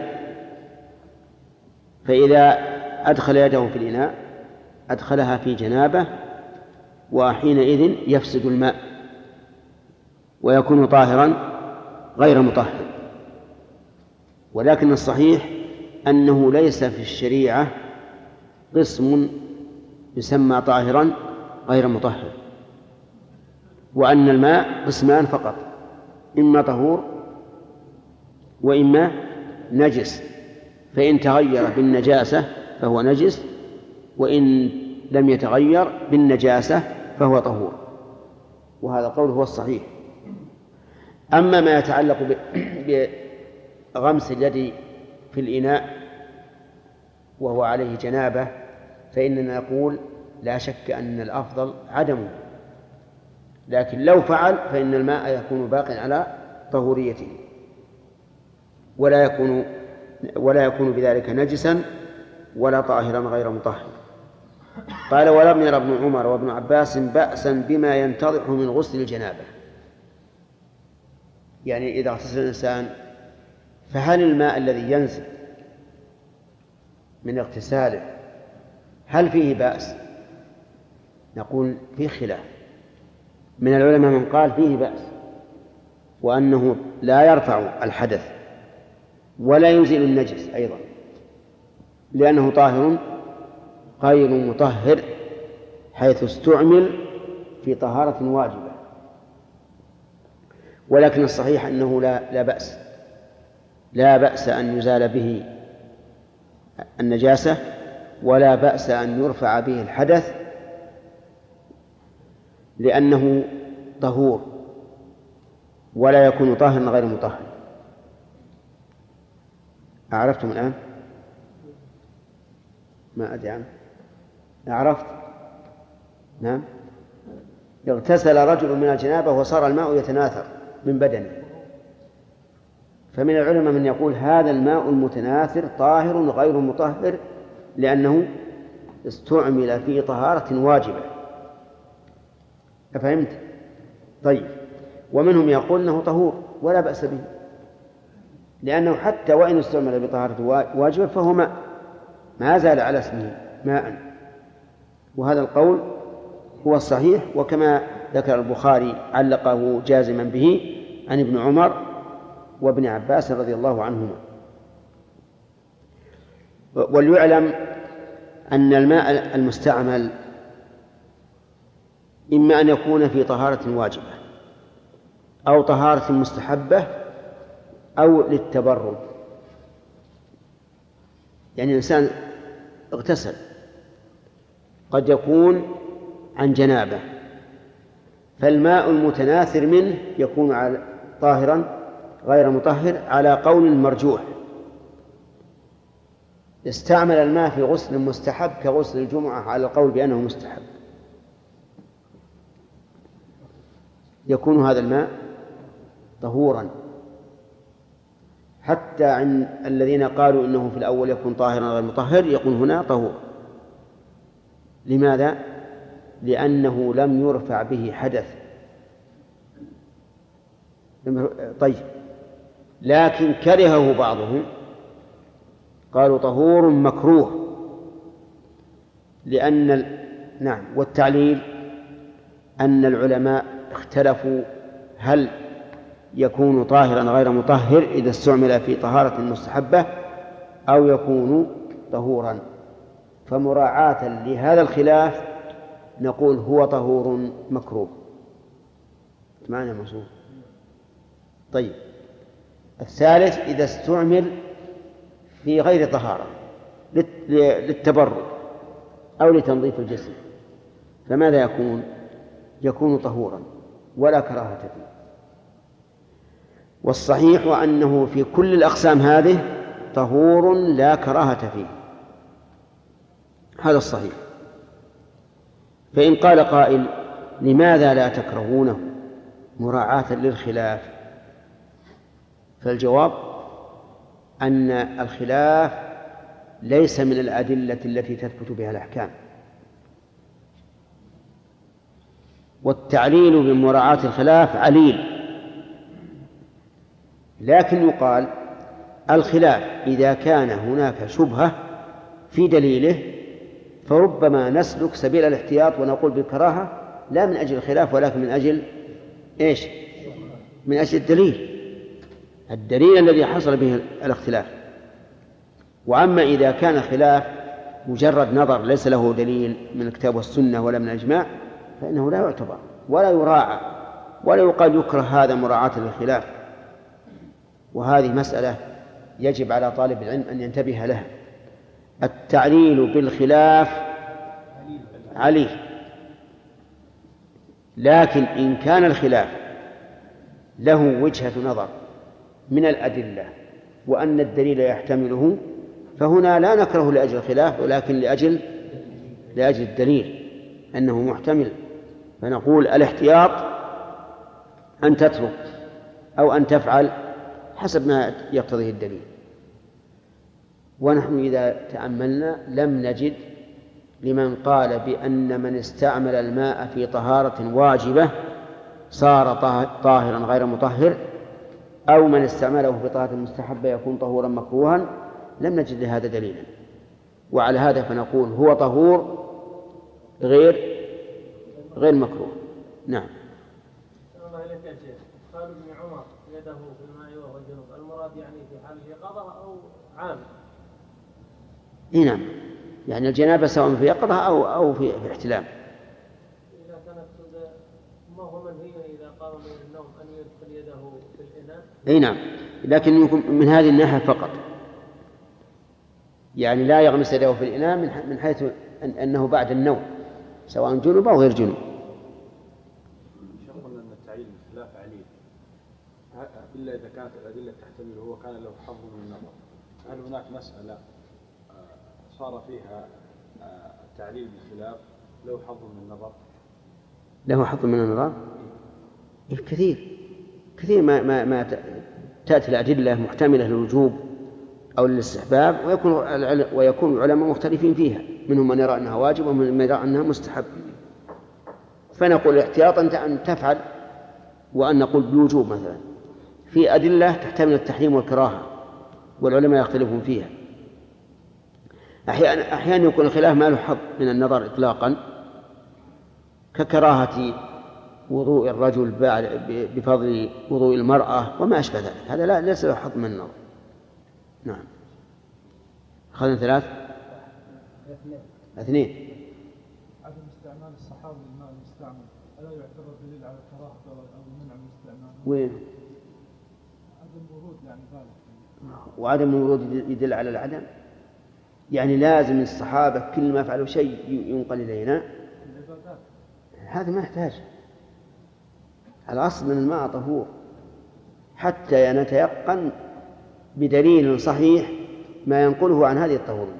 فإذا أدخل يده في الإناء أدخلها في جنابة، وحينئذ يفسد الماء ويكون طاهرا غير مطهر. ولكن الصحيح أنه ليس في الشريعة قسم يسمى طاهرا غير مطهر، وأن الماء قسمان فقط، إما طهور وإما نجس، فإن تغير بالنجاسة فهو نجس، وإن لم يتغير بالنجاسة فهو طهور، وهذا القول هو الصحيح. أما ما يتعلق بغمس اليد في الإناء وهو عليه جنابة فإننا نقول لا شك أن الأفضل عدمه، لكن لو فعل فإن الماء يكون باق على طهوريته ولا يكون بذلك نجسا ولا طاهرا غير مطهر. قال ولم ير ابن عمر وابن عباس بأسا بما ينتضح من غسل الجنابة، يعني إذا اغتسل الإنسان فهل الماء الذي ينزل من اغتساله هل فيه بأس؟ نقول فيه خلاف، من العلماء من قال فيه بأس وأنه لا يرفع الحدث ولا ينزل النجس أيضا، لأنه طاهر غير مطهر حيث استعمل في طهارة واجبة. ولكن الصحيح أنه لا بأس أن يزال به النجاسة ولا بأس أن يرفع به الحدث، لأنه طهور ولا يكون طاهرا غير مطهر. أعرفتم الآن؟ ما أدري عنه. أعرفت؟ نعم. اغتسل رجل من الجنابة وصار الماء يتناثر من بدنه، فمن العلماء من يقول هذا الماء المتناثر طاهر غير مطهر لأنه استعمل في طهارة واجبة. أفهمت؟ طيب. ومنهم يقول أنه طهور ولا بأس به، لأنه حتى وإن استعمل بطهارة واجبة فهو ماء، ما زال على اسمه ماء. وهذا القول هو الصحيح، وكما ذكر البخاري علقه جازما به عن ابن عمر وابن عباس رضي الله عنهما. وليعلم أن الماء المستعمل إما أن يكون في طهارة واجبة أو طهارة مستحبة أو للتبرد. يعني الإنسان اغتسل قد يكون عن جنابة، فالماء المتناثر منه يكون طاهرا غير مطهر على قول مرجوح. استعمل الماء في غسل مستحب كغسل الجمعة على القول بأنه مستحب، يكون هذا الماء طهورا. حتى عند الذين قالوا إنه في الأول يكون طاهرا غير مطهر يكون هنا طهور. لماذا؟ لأنه لم يرفع به حدث. طيب. لكن كرهه بعضهم، قالوا طهور مكروه لأن نعم. والتعليل أن العلماء اختلفوا هل يكون طاهرا غير مطهر إذا استعمل في طهارة مستحبة أو يكون طهورا، فمراعاة لهذا الخلاف نقول هو طهور مكروه. معنى مصروف. طيب. الثالث إذا استعمل في غير طهارة للتبرد أو لتنظيف الجسم فماذا يكون؟ يكون طهورا ولا كراهة فيه. والصحيح أنه في كل الأقسام هذه طهور لا كراهة فيه، هذا الصحيح. فإن قال قائل لماذا لا تكرهونه مراعاة للخلاف؟ فالجواب أن الخلاف ليس من الأدلة التي تثبت بها الأحكام، والتعليل بمراعاة الخلاف عليل. لكن يقال الخلاف إذا كان هناك شبهة في دليله فربما نسلك سبيل الاحتياط ونقول بالكراهة لا من أجل الخلاف ولكن من أجل إيش؟ من أجل الدليل الذي حصل به الاختلاف. وأما إذا كان الخلاف مجرد نظر ليس له دليل من الكتاب والسنة ولا من الإجماع فإنه لا يعتبر ولا يراعى ولا يقال يكره هذا مراعاة للخلاف. وهذه مسألة يجب على طالب العلم أن ينتبه لها. التعليل بالخلاف عليه، لكن إن كان الخلاف له وجهة نظر من الأدلة وأن الدليل يحتمله فهنا لا نكره لأجل الخلاف ولكن لأجل الدليل أنه محتمل، فنقول الاحتياط أن تترك أو أن تفعل حسب ما يقتضيه الدليل. ونحن إذا تأملنا لم نجد لمن قال بأن من استعمل الماء في طهارة واجبة صار طاهرا غير مطهر أو من استعمله في طهارة مستحبة يكون طهورا مكروها، لم نجد لهذا دليلا. وعلى هذا فنقول هو طهور غير مكروه. نعم. الله إليك يا شيخ. قال ابن عمر يده في الماء وهو جنوب، المراد يعني في حال اليقظة أو عام؟ نعم، يعني الجنابة سواء في يقظة أو في احتلام. إذا كانت ما هو منهي إذا قام من النوم أن يدخل يده في الإناء؟ نعم، لكن من هذه الناحية فقط، يعني لا يغمس يده في الإناء من حيث أنه بعد النوم سواء جنوب أو غير جنوب. قلنا أن التعيين خلاف عليل إلا إذا كانت الأدلة تحتمل هو كان له حظ من النظر. هل هناك مسألة صار فيها التعليل بالخلاف له حظ من النظر؟ له حظ من النظر؟ كثير ما تأتي الأدلة محتملة للوجوب أو للاستحباب ويكون العلماء مختلفين فيها، منهم من يرى أنها واجب ومن من يرى أنها مستحب، فنقول احتياطا أن تفعل وأن نقول بالوجوب. مثلا في أدلة تحتمل التحريم والكراهة والعلماء يختلفون فيها. أحيانا يكون الخلاف ما له حظ من النظر إطلاقا، ككراهة وضوء الرجل بفضل وضوء المرأة وما أشبه ذلك، هذا ليس له حظ من النظر. نعم. أخذنا 3 2. عدم استعمال الصحابي للماء المستعمل ألا يعتبر دليل على الكراهة أو المنع من استعماله؟ وين؟ عدم ورود يعني ذلك. وعدم الورود يدل على العدم، يعني لازم الصحابة كل ما فعلوا شيء ينقل إلينا، هذا ما يحتاج. الأصل من الماء طهور حتى نتيقن بدليل صحيح ما ينقله عن هذه الطهورية.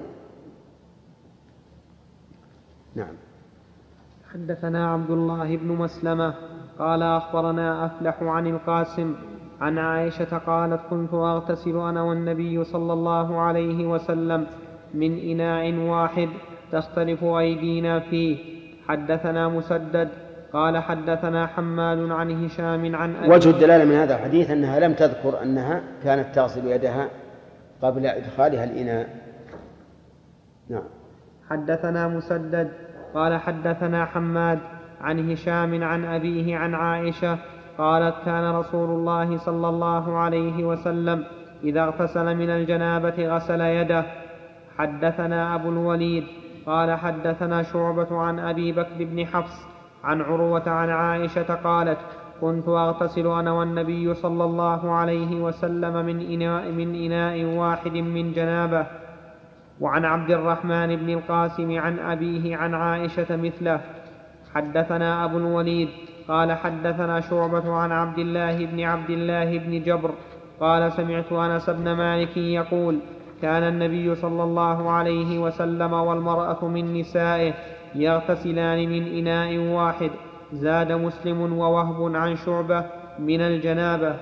نعم. حدثنا عبد الله بن مسلمة قال أخبرنا أفلح عن القاسم عن عائشة قالت كنت أغتسل أنا والنبي صلى الله عليه وسلم من إناء واحد تختلف أيدينا فيه. حدثنا مسدد قال حدثنا حمال عن هشام عن أبي. وجه الدلالة من هذا الحديث أنها لم تذكر أنها كانت تغسل يدها قبل إدخالها الإناء. نعم. حدثنا مسدد قال حدثنا حماد عن هشام عن أبيه عن عائشة قالت كان رسول الله صلى الله عليه وسلم إذا اغتسل من الجنابة غسل يده. حدثنا أبو الوليد قال حدثنا شعبة عن أبي بكر بن حفص عن عروة عن عائشة قالت كنت أغتسل أنا والنبي صلى الله عليه وسلم من إناء واحد من جنابه. وعن عبد الرحمن بن القاسم عن أبيه عن عائشة مثله. حدثنا أبو الوليد قال حدثنا شعبة عن عبد الله بن جبر قال سمعت أنس بن مالك يقول كان النبي صلى الله عليه وسلم والمرأة من نسائه يغتسلان من إناء واحد. زاد مسلم ووهب عن شعبة من الجنابة.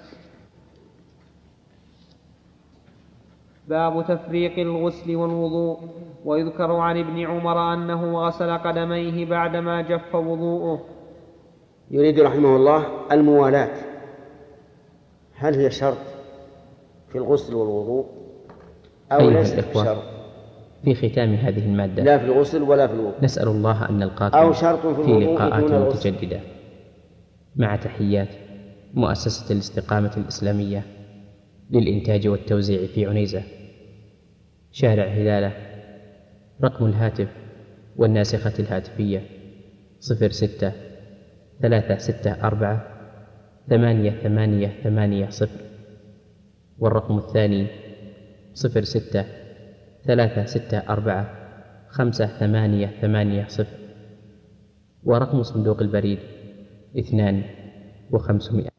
باب تفريق الغسل والوضوء. ويذكر عن ابن عمر أنه غسل قدميه بعدما جف وضوءه. يريد رحمه الله الموالاة، هل هي شرط في الغسل والوضوء أو ليست شرط؟ في ختام هذه المادة لا في الغسل ولا في الوضوء. نسأل الله أن نلقاكم أو شرط في لقاءات متجددة مع تحيات مؤسسة الاستقامة الإسلامية للإنتاج والتوزيع في عنيزة، شارع هلالة. رقم الهاتف والناسخة الهاتفية 06-364-8880، والرقم الثاني 06-364-5880، ورقم صندوق البريد 2500.